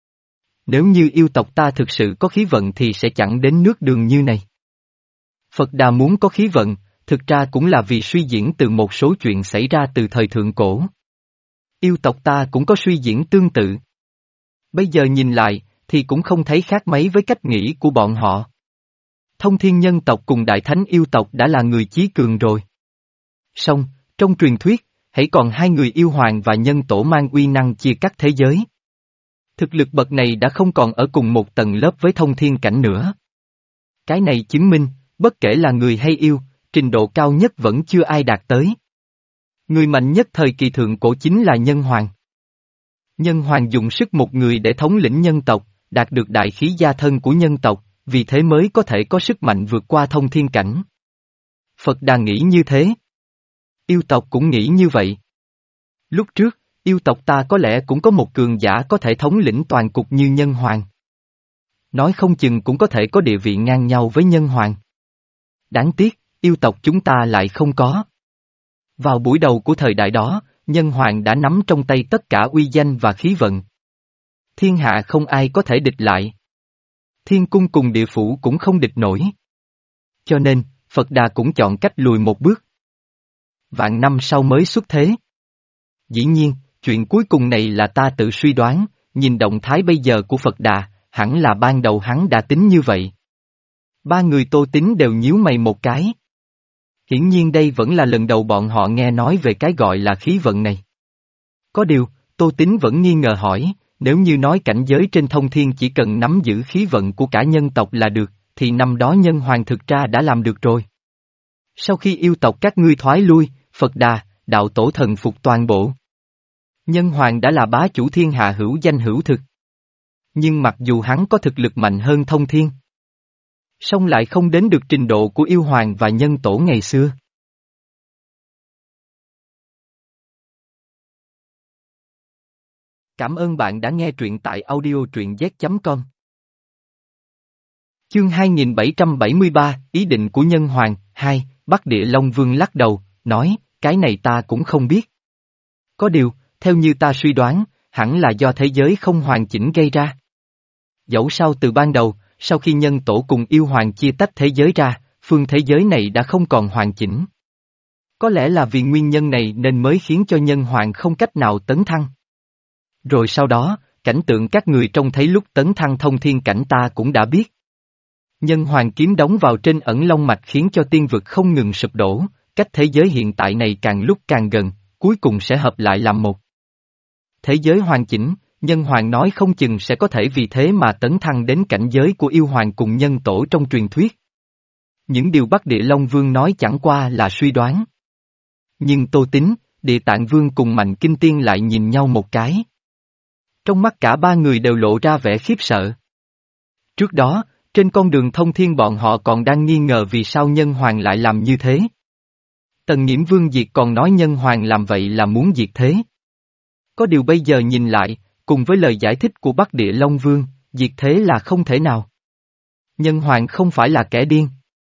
Nếu như yêu tộc ta thực sự có khí vận thì sẽ chẳng đến nước đường như này. Phật Đà muốn có khí vận, thực ra cũng là vì suy diễn từ một số chuyện xảy ra từ thời thượng cổ. Yêu tộc ta cũng có suy diễn tương tự. Bây giờ nhìn lại, thì cũng không thấy khác mấy với cách nghĩ của bọn họ. Thông thiên nhân tộc cùng đại thánh yêu tộc đã là người chí cường rồi. Song, trong truyền thuyết, hãy còn hai người yêu hoàng và nhân tổ mang uy năng chia cắt thế giới. Thực lực bậc này đã không còn ở cùng một tầng lớp với thông thiên cảnh nữa. Cái này chứng minh, bất kể là người hay yêu, trình độ cao nhất vẫn chưa ai đạt tới. Người mạnh nhất thời kỳ thượng cổ chính là nhân hoàng. Nhân hoàng dùng sức một người để thống lĩnh nhân tộc, đạt được đại khí gia thân của nhân tộc, vì thế mới có thể có sức mạnh vượt qua thông thiên cảnh. Phật Đà nghĩ như thế. Yêu tộc cũng nghĩ như vậy. Lúc trước, yêu tộc ta có lẽ cũng có một cường giả có thể thống lĩnh toàn cục như nhân hoàng. Nói không chừng cũng có thể có địa vị ngang nhau với nhân hoàng. Đáng tiếc, yêu tộc chúng ta lại không có. Vào buổi đầu của thời đại đó, nhân hoàng đã nắm trong tay tất cả uy danh và khí vận. Thiên hạ không ai có thể địch lại. Thiên cung cùng địa phủ cũng không địch nổi. Cho nên, Phật Đà cũng chọn cách lùi một bước. Vạn năm sau mới xuất thế. Dĩ nhiên, chuyện cuối cùng này là ta tự suy đoán, nhìn động thái bây giờ của Phật Đà, hẳn là ban đầu hắn đã tính như vậy. Ba người Tô Tín đều nhíu mày một cái. Hiển nhiên đây vẫn là lần đầu bọn họ nghe nói về cái gọi là khí vận này. Có điều, Tô Tín vẫn nghi ngờ hỏi, nếu như nói cảnh giới trên thông thiên chỉ cần nắm giữ khí vận của cả nhân tộc là được, thì năm đó nhân hoàng thực ra đã làm được rồi. Sau khi yêu tộc các ngươi thoái lui, Phật Đà, đạo tổ thần phục toàn bộ. Nhân hoàng đã là bá chủ thiên hạ hữu danh hữu thực. Nhưng mặc dù hắn có thực lực mạnh hơn thông thiên, song lại không đến được trình độ của yêu hoàng và nhân tổ ngày xưa. Cảm ơn bạn đã nghe truyện tại audio truyện z chấm com. Chương hai nghìn bảy trăm bảy mươi ba, Ý định của nhân hoàng, hai, Bắc Địa Long Vương lắc đầu, nói, cái này ta cũng không biết. Có điều, theo như ta suy đoán, hẳn là do thế giới không hoàn chỉnh gây ra. Dẫu sao từ ban đầu, sau khi nhân tổ cùng yêu hoàng chia tách thế giới ra, phương thế giới này đã không còn hoàn chỉnh. Có lẽ là vì nguyên nhân này nên mới khiến cho nhân hoàng không cách nào tấn thăng. Rồi sau đó, cảnh tượng các người trông thấy lúc tấn thăng thông thiên cảnh ta cũng đã biết. Nhân hoàng kiếm đóng vào trên ẩn long mạch khiến cho tiên vực không ngừng sụp đổ, cách thế giới hiện tại này càng lúc càng gần, cuối cùng sẽ hợp lại làm một. Thế giới hoàn chỉnh, nhân hoàng nói không chừng sẽ có thể vì thế mà tấn thăng đến cảnh giới của yêu hoàng cùng nhân tổ trong truyền thuyết. Những điều Bắc Địa Long Vương nói chẳng qua là suy đoán. Nhưng Tô Tín, Địa Tạng Vương cùng Mạnh Kinh Tiên lại nhìn nhau một cái. Trong mắt cả ba người đều lộ ra vẻ khiếp sợ. Trước đó, trên con đường thông thiên bọn họ còn đang nghi ngờ vì sao nhân hoàng lại làm như thế. Tần Nghiễm Vương Diệt còn nói nhân hoàng làm vậy là muốn diệt thế. Có điều bây giờ nhìn lại, cùng với lời giải thích của Bắc Địa Long Vương, diệt thế là không thể nào. Nhân hoàng không phải là kẻ điên.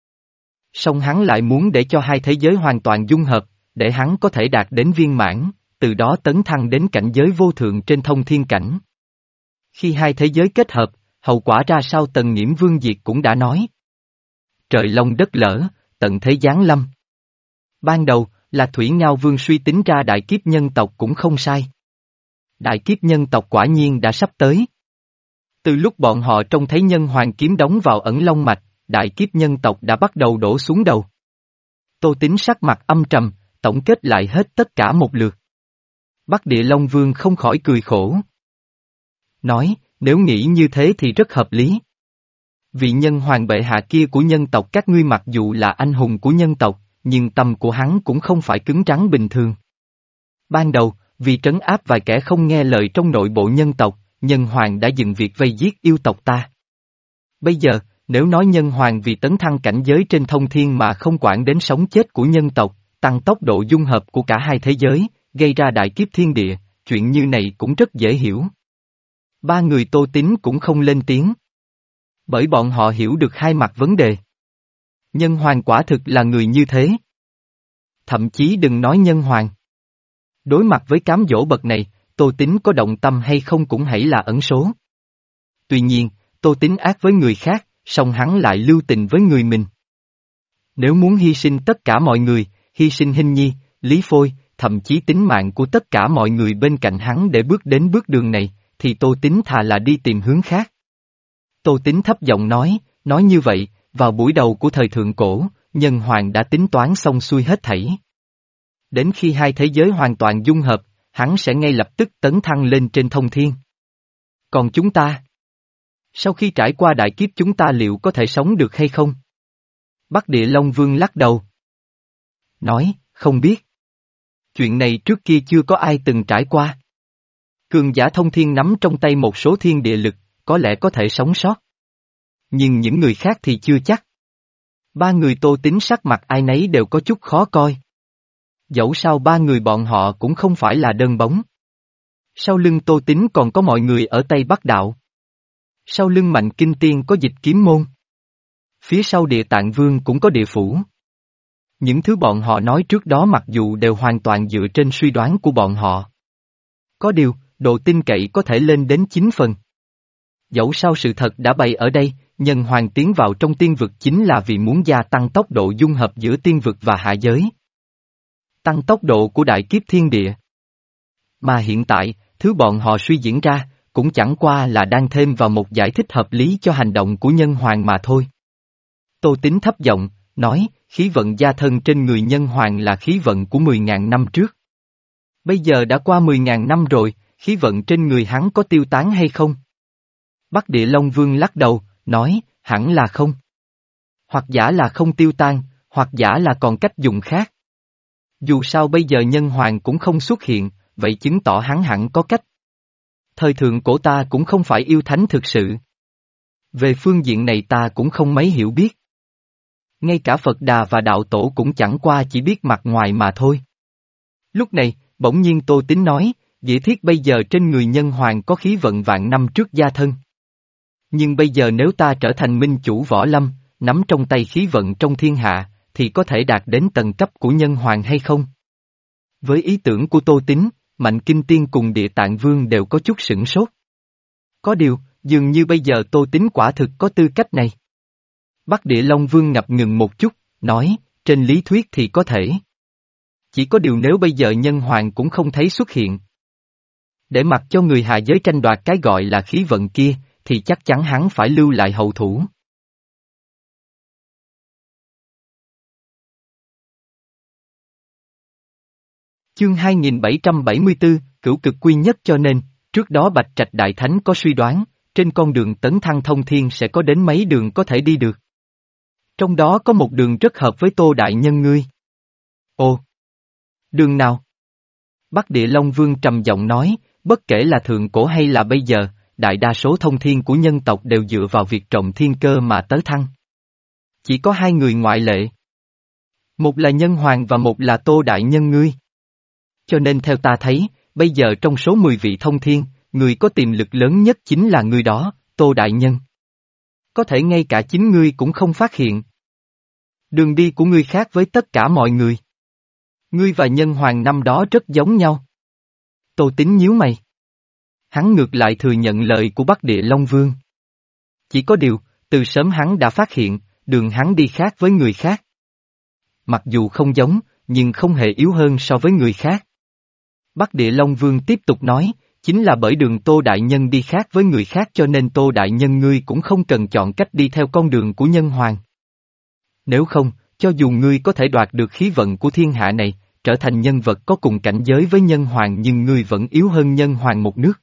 Song hắn lại muốn để cho hai thế giới hoàn toàn dung hợp, để hắn có thể đạt đến viên mãn, từ đó tấn thăng đến cảnh giới vô thượng trên thông thiên cảnh. Khi hai thế giới kết hợp, hậu quả ra sao Tần Nghiễm Vương Diệt cũng đã nói. Trời long đất lở, tận thế giáng lâm. Ban đầu, là Thủy Ngao Vương suy tính ra đại kiếp nhân tộc cũng không sai. Đại kiếp nhân tộc quả nhiên đã sắp tới. Từ lúc bọn họ trông thấy nhân hoàng kiếm đóng vào ẩn long mạch, đại kiếp nhân tộc đã bắt đầu đổ xuống đầu. Tô Tín sắc mặt âm trầm, tổng kết lại hết tất cả một lượt. Bắc Địa Long Vương không khỏi cười khổ. Nói, nếu nghĩ như thế thì rất hợp lý. Vị nhân hoàng bệ hạ kia của nhân tộc các ngươi mặc dù là anh hùng của nhân tộc, nhưng tâm của hắn cũng không phải cứng rắn bình thường. Ban đầu, vì trấn áp vài kẻ không nghe lời trong nội bộ nhân tộc, nhân hoàng đã dừng việc vây giết yêu tộc ta. Bây giờ, nếu nói nhân hoàng vì tấn thăng cảnh giới trên thông thiên mà không quản đến sống chết của nhân tộc, tăng tốc độ dung hợp của cả hai thế giới, gây ra đại kiếp thiên địa, chuyện như này cũng rất dễ hiểu. Ba người Tô Tín cũng không lên tiếng. Bởi bọn họ hiểu được hai mặt vấn đề. Nhân hoàng quả thực là người như thế. Thậm chí đừng nói nhân hoàng. Đối mặt với cám dỗ bậc này, Tô Tín có động tâm hay không cũng hãy là ẩn số. Tuy nhiên, Tô Tín ác với người khác, song hắn lại lưu tình với người mình. Nếu muốn hy sinh tất cả mọi người, hy sinh Hinh Nhi, Lý Phôi, thậm chí tính mạng của tất cả mọi người bên cạnh hắn để bước đến bước đường này, thì Tô Tín thà là đi tìm hướng khác. Tô Tín thấp giọng nói, nói như vậy, vào buổi đầu của thời thượng cổ, nhân hoàng đã tính toán xong xuôi hết thảy. Đến khi hai thế giới hoàn toàn dung hợp, hắn sẽ ngay lập tức tấn thăng lên trên thông thiên. Còn chúng ta? Sau khi trải qua đại kiếp chúng ta liệu có thể sống được hay không? Bắc Địa Long Vương lắc đầu. Nói, không biết. Chuyện này trước kia chưa có ai từng trải qua. Cường giả thông thiên nắm trong tay một số thiên địa lực, có lẽ có thể sống sót. Nhưng những người khác thì chưa chắc. Ba người Tô Tín sắc mặt ai nấy đều có chút khó coi. Dẫu sao ba người bọn họ cũng không phải là đơn bóng. Sau lưng Tô Tín còn có mọi người ở Tây Bắc Đạo. Sau lưng Mạnh Kinh Tiên có Dịch Kiếm Môn. Phía sau Địa Tạng Vương cũng có Địa Phủ. Những thứ bọn họ nói trước đó mặc dù đều hoàn toàn dựa trên suy đoán của bọn họ. Có điều, độ tin cậy có thể lên đến chín phần. Dẫu sao sự thật đã bày ở đây, nhân hoàng tiến vào trong tiên vực chính là vì muốn gia tăng tốc độ dung hợp giữa tiên vực và hạ giới. Tăng tốc độ của đại kiếp thiên địa. Mà hiện tại, thứ bọn họ suy diễn ra, cũng chẳng qua là đang thêm vào một giải thích hợp lý cho hành động của nhân hoàng mà thôi. Tô Tín thấp giọng, nói, khí vận gia thân trên người nhân hoàng là khí vận của mười ngàn năm trước. Bây giờ đã qua mười ngàn năm rồi, khí vận trên người hắn có tiêu tán hay không? Bắc Địa Long Vương lắc đầu, nói, hẳn là không. Hoặc giả là không tiêu tan, hoặc giả là còn cách dùng khác. Dù sao bây giờ nhân hoàng cũng không xuất hiện, vậy chứng tỏ hắn hẳn có cách. Thời thượng cổ ta cũng không phải yêu thánh thực sự. Về phương diện này ta cũng không mấy hiểu biết. Ngay cả Phật Đà và Đạo Tổ cũng chẳng qua chỉ biết mặt ngoài mà thôi. Lúc này, bỗng nhiên Tô Tín nói, dĩ thiết bây giờ trên người nhân hoàng có khí vận vạn năm trước gia thân. Nhưng bây giờ nếu ta trở thành minh chủ võ lâm, nắm trong tay khí vận trong thiên hạ, thì có thể đạt đến tầng cấp của nhân hoàng hay không? Với ý tưởng của Tô Tín, Mạnh Kinh Tiên cùng Địa Tạng Vương đều có chút sửng sốt. Có điều, dường như bây giờ Tô Tín quả thực có tư cách này. Bắc Địa Long Vương ngập ngừng một chút, nói, trên lý thuyết thì có thể. Chỉ có điều nếu bây giờ nhân hoàng cũng không thấy xuất hiện. Để mặc cho người hạ giới tranh đoạt cái gọi là khí vận kia, thì chắc chắn hắn phải lưu lại hậu thủ. Chương hai nghìn bảy trăm bảy mươi tư, Cửu Cực Quy Nhất cho nên, trước đó Bạch Trạch Đại Thánh có suy đoán, trên con đường tấn thăng thông thiên sẽ có đến mấy đường có thể đi được. Trong đó có một đường rất hợp với Tô Đại Nhân ngươi. Ồ! Đường nào? Bắc Địa Long Vương trầm giọng nói, bất kể là thượng cổ hay là bây giờ, đại đa số thông thiên của nhân tộc đều dựa vào việc trồng thiên cơ mà tới thăng. Chỉ có hai người ngoại lệ. Một là nhân hoàng và một là Tô Đại Nhân ngươi. Cho nên theo ta thấy, bây giờ trong số mười vị thông thiên, người có tiềm lực lớn nhất chính là người đó, Tô Đại Nhân. Có thể ngay cả chính ngươi cũng không phát hiện. Đường đi của ngươi khác với tất cả mọi người. Ngươi và nhân hoàng năm đó rất giống nhau. Tô Tín nhíu mày. Hắn ngược lại thừa nhận lời của Bắc Địa Long Vương. Chỉ có điều, từ sớm hắn đã phát hiện, đường hắn đi khác với người khác. Mặc dù không giống, nhưng không hề yếu hơn so với người khác. Bắc Địa Long Vương tiếp tục nói, chính là bởi đường Tô Đại Nhân đi khác với người khác cho nên Tô Đại Nhân ngươi cũng không cần chọn cách đi theo con đường của nhân hoàng. Nếu không, cho dù ngươi có thể đoạt được khí vận của thiên hạ này, trở thành nhân vật có cùng cảnh giới với nhân hoàng nhưng ngươi vẫn yếu hơn nhân hoàng một nước.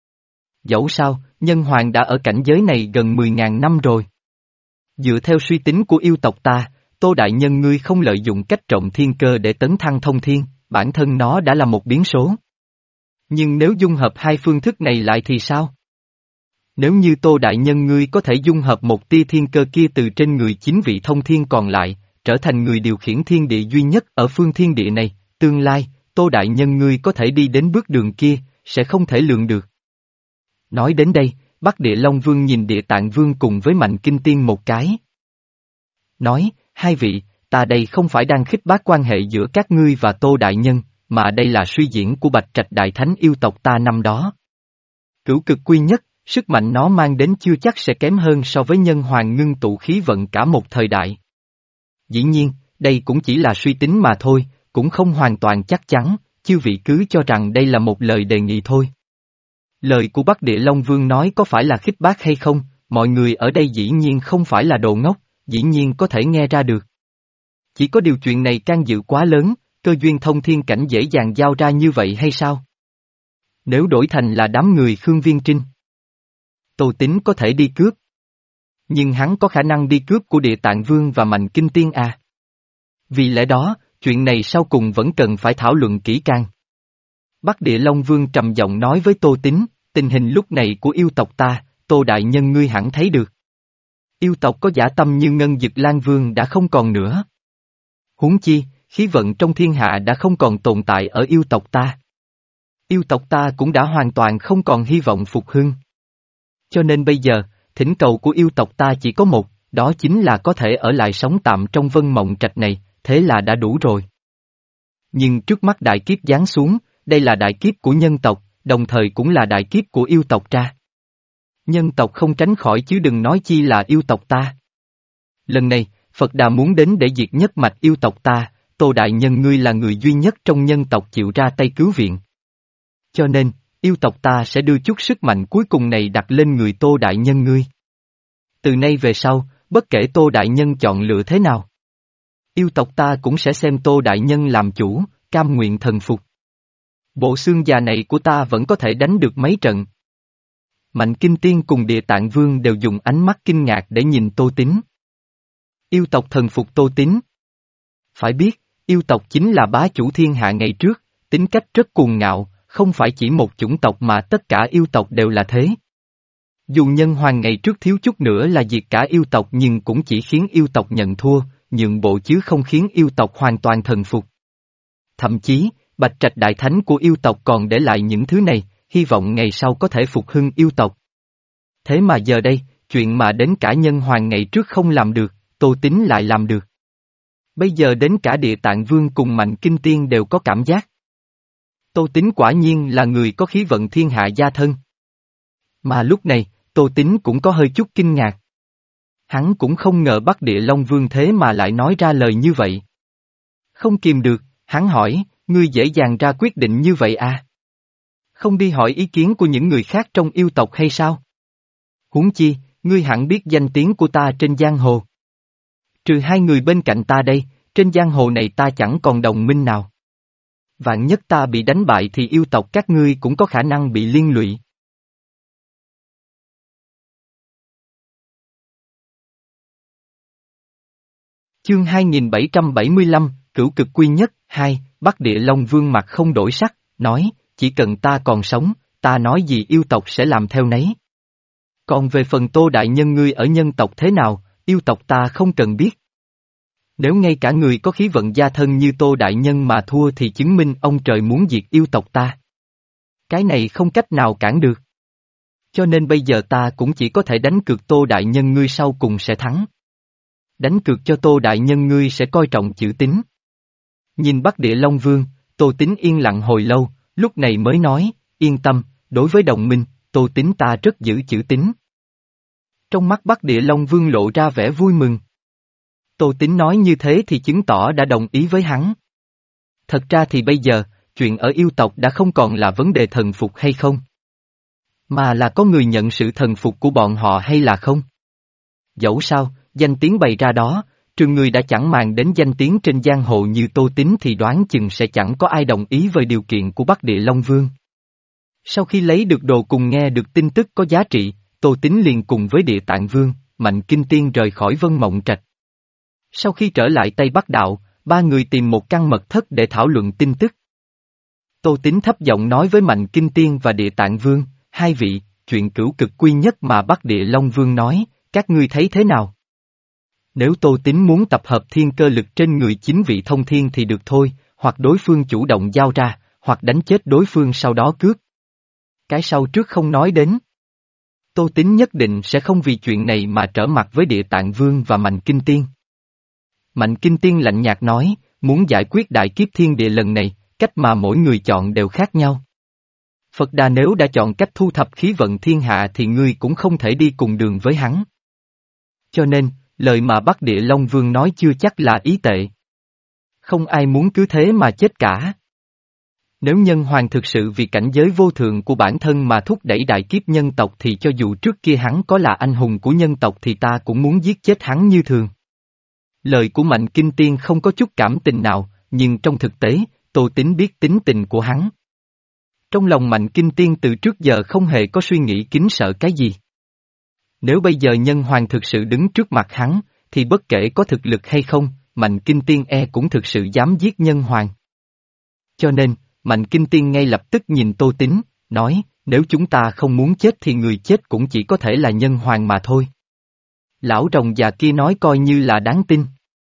Dẫu sao, nhân hoàng đã ở cảnh giới này gần mười ngàn năm rồi. Dựa theo suy tính của yêu tộc ta, Tô Đại Nhân ngươi không lợi dụng cách trộm thiên cơ để tấn thăng thông thiên, bản thân nó đã là một biến số. Nhưng nếu dung hợp hai phương thức này lại thì sao? Nếu như Tô Đại Nhân ngươi có thể dung hợp một tia thiên cơ kia từ trên người chín vị thông thiên còn lại, trở thành người điều khiển thiên địa duy nhất ở phương thiên địa này, tương lai, Tô Đại Nhân ngươi có thể đi đến bước đường kia, sẽ không thể lường được. Nói đến đây, Bắc Địa Long Vương nhìn Địa Tạng Vương cùng với Mạnh Kinh Tiên một cái. Nói, hai vị, ta đây không phải đang khích bác quan hệ giữa các ngươi và Tô Đại Nhân, mà đây là suy diễn của Bạch Trạch Đại Thánh yêu tộc ta năm đó. Cửu cực quy nhất, sức mạnh nó mang đến chưa chắc sẽ kém hơn so với nhân hoàng ngưng tụ khí vận cả một thời đại. Dĩ nhiên, đây cũng chỉ là suy tính mà thôi, cũng không hoàn toàn chắc chắn, chư vị cứ cho rằng đây là một lời đề nghị thôi. Lời của Bắc Địa Long Vương nói có phải là khích bác hay không, mọi người ở đây dĩ nhiên không phải là đồ ngốc, dĩ nhiên có thể nghe ra được. Chỉ có điều chuyện này can dự quá lớn, cơ duyên thông thiên cảnh dễ dàng giao ra như vậy hay sao? Nếu đổi thành là đám người Khương Viên Trinh, Tô Tín có thể đi cướp. Nhưng hắn có khả năng đi cướp của Địa Tạng Vương và Mạnh Kinh Tiên à? Vì lẽ đó, chuyện này sau cùng vẫn cần phải thảo luận kỹ càng. Bắc Địa Long Vương trầm giọng nói với Tô Tín, tình hình lúc này của yêu tộc ta, Tô Đại Nhân ngươi hẳn thấy được. Yêu tộc có dã tâm như Ngân Dực Lan Vương đã không còn nữa. Huống chi, khí vận trong thiên hạ đã không còn tồn tại ở yêu tộc ta. Yêu tộc ta cũng đã hoàn toàn không còn hy vọng phục hưng. Cho nên bây giờ, thỉnh cầu của yêu tộc ta chỉ có một, đó chính là có thể ở lại sống tạm trong Vân Mộng Trạch này, thế là đã đủ rồi. Nhưng trước mắt đại kiếp giáng xuống, đây là đại kiếp của nhân tộc, đồng thời cũng là đại kiếp của yêu tộc ra. Nhân tộc không tránh khỏi chứ đừng nói chi là yêu tộc ta. Lần này, Phật Đà muốn đến để diệt nhất mạch yêu tộc ta, Tô Đại Nhân ngươi là người duy nhất trong nhân tộc chịu ra tay cứu viện. Cho nên, yêu tộc ta sẽ đưa chút sức mạnh cuối cùng này đặt lên người Tô Đại Nhân ngươi. Từ nay về sau, bất kể Tô Đại Nhân chọn lựa thế nào, yêu tộc ta cũng sẽ xem Tô Đại Nhân làm chủ, cam nguyện thần phục. Bộ xương già này của ta vẫn có thể đánh được mấy trận. Mạnh Kinh Tiên cùng Địa Tạng Vương đều dùng ánh mắt kinh ngạc để nhìn Tô Tín. Yêu tộc thần phục Tô Tín. Phải biết, yêu tộc chính là bá chủ thiên hạ ngày trước, tính cách rất cuồng ngạo, không phải chỉ một chủng tộc mà tất cả yêu tộc đều là thế. Dù nhân hoàng ngày trước thiếu chút nữa là diệt cả yêu tộc nhưng cũng chỉ khiến yêu tộc nhận thua, nhượng bộ chứ không khiến yêu tộc hoàn toàn thần phục. Thậm chí, Bạch Trạch Đại Thánh của yêu tộc còn để lại những thứ này, hy vọng ngày sau có thể phục hưng yêu tộc. Thế mà giờ đây, chuyện mà đến cả nhân hoàng ngày trước không làm được, Tô Tín lại làm được. Bây giờ đến cả Địa Tạng Vương cùng Mạnh Kinh Tiên đều có cảm giác. Tô Tín quả nhiên là người có khí vận thiên hạ gia thân. Mà lúc này, Tô Tín cũng có hơi chút kinh ngạc. Hắn cũng không ngờ Bắc Địa Long Vương thế mà lại nói ra lời như vậy. Không kìm được, hắn hỏi, ngươi dễ dàng ra quyết định như vậy à? Không đi hỏi ý kiến của những người khác trong yêu tộc hay sao? Huống chi, ngươi hẳn biết danh tiếng của ta trên giang hồ. Trừ hai người bên cạnh ta đây, trên giang hồ này ta chẳng còn đồng minh nào. Vạn nhất ta bị đánh bại thì yêu tộc các ngươi cũng có khả năng bị liên lụy. Chương hai nghìn bảy trăm bảy mươi lăm, Cửu Cực Quy Nhất, hai, Bắc Địa Long Vương mặt không đổi sắc, nói, chỉ cần ta còn sống, ta nói gì yêu tộc sẽ làm theo nấy. Còn về phần Tô Đại Nhân ngươi ở nhân tộc thế nào, yêu tộc ta không cần biết. Nếu ngay cả người có khí vận gia thân như Tô Đại Nhân mà thua thì chứng minh ông trời muốn diệt yêu tộc ta. Cái này không cách nào cản được. Cho nên bây giờ ta cũng chỉ có thể đánh cược Tô Đại Nhân ngươi sau cùng sẽ thắng. Đánh cược cho Tô Đại Nhân ngươi sẽ coi trọng chữ tín. Nhìn Bắc Địa Long Vương, Tô Tín yên lặng hồi lâu, lúc này mới nói, yên tâm, đối với đồng minh, Tô Tín ta rất giữ chữ tín. Trong mắt Bắc Địa Long Vương lộ ra vẻ vui mừng. Tô Tín nói như thế thì chứng tỏ đã đồng ý với hắn. Thật ra thì bây giờ, chuyện ở yêu tộc đã không còn là vấn đề thần phục hay không. Mà là có người nhận sự thần phục của bọn họ hay là không. Dẫu sao, danh tiếng bày ra đó, trừ người đã chẳng màng đến danh tiếng trên giang hồ như Tô Tín thì đoán chừng sẽ chẳng có ai đồng ý với điều kiện của Bắc Địa Long Vương. Sau khi lấy được đồ cùng nghe được tin tức có giá trị, Tô Tín liền cùng với Địa Tạng Vương, Mạnh Kinh Tiên rời khỏi Vân Mộng Trạch. Sau khi trở lại Tây Bắc Đạo, ba người tìm một căn mật thất để thảo luận tin tức. Tô Tín thấp giọng nói với Mạnh Kinh Tiên và Địa Tạng Vương, hai vị, chuyện Cửu Cực Quy Nhất mà Bắc Địa Long Vương nói, các ngươi thấy thế nào? Nếu Tô Tín muốn tập hợp thiên cơ lực trên người chính vị thông thiên thì được thôi, hoặc đối phương chủ động giao ra, hoặc đánh chết đối phương sau đó cướp. Cái sau trước không nói đến. Tô Tín nhất định sẽ không vì chuyện này mà trở mặt với Địa Tạng Vương và Mạnh Kinh Tiên. Mạnh Kinh Tiên lạnh nhạt nói, muốn giải quyết đại kiếp thiên địa lần này, cách mà mỗi người chọn đều khác nhau. Phật Đà nếu đã chọn cách thu thập khí vận thiên hạ thì ngươi cũng không thể đi cùng đường với hắn. Cho nên, lời mà Bắc Địa Long Vương nói chưa chắc là ý tệ. Không ai muốn cứ thế mà chết cả. Nếu nhân hoàng thực sự vì cảnh giới vô thượng của bản thân mà thúc đẩy đại kiếp nhân tộc thì cho dù trước kia hắn có là anh hùng của nhân tộc thì ta cũng muốn giết chết hắn như thường. Lời của Mạnh Kinh Tiên không có chút cảm tình nào, nhưng trong thực tế, Tô Tín biết tính tình của hắn. Trong lòng Mạnh Kinh Tiên từ trước giờ không hề có suy nghĩ kính sợ cái gì. Nếu bây giờ nhân hoàng thực sự đứng trước mặt hắn, thì bất kể có thực lực hay không, Mạnh Kinh Tiên e cũng thực sự dám giết nhân hoàng. Cho nên, Mạnh Kinh Tiên ngay lập tức nhìn Tô Tín, nói, nếu chúng ta không muốn chết thì người chết cũng chỉ có thể là nhân hoàng mà thôi. Lão rồng già kia nói coi như là đáng tin.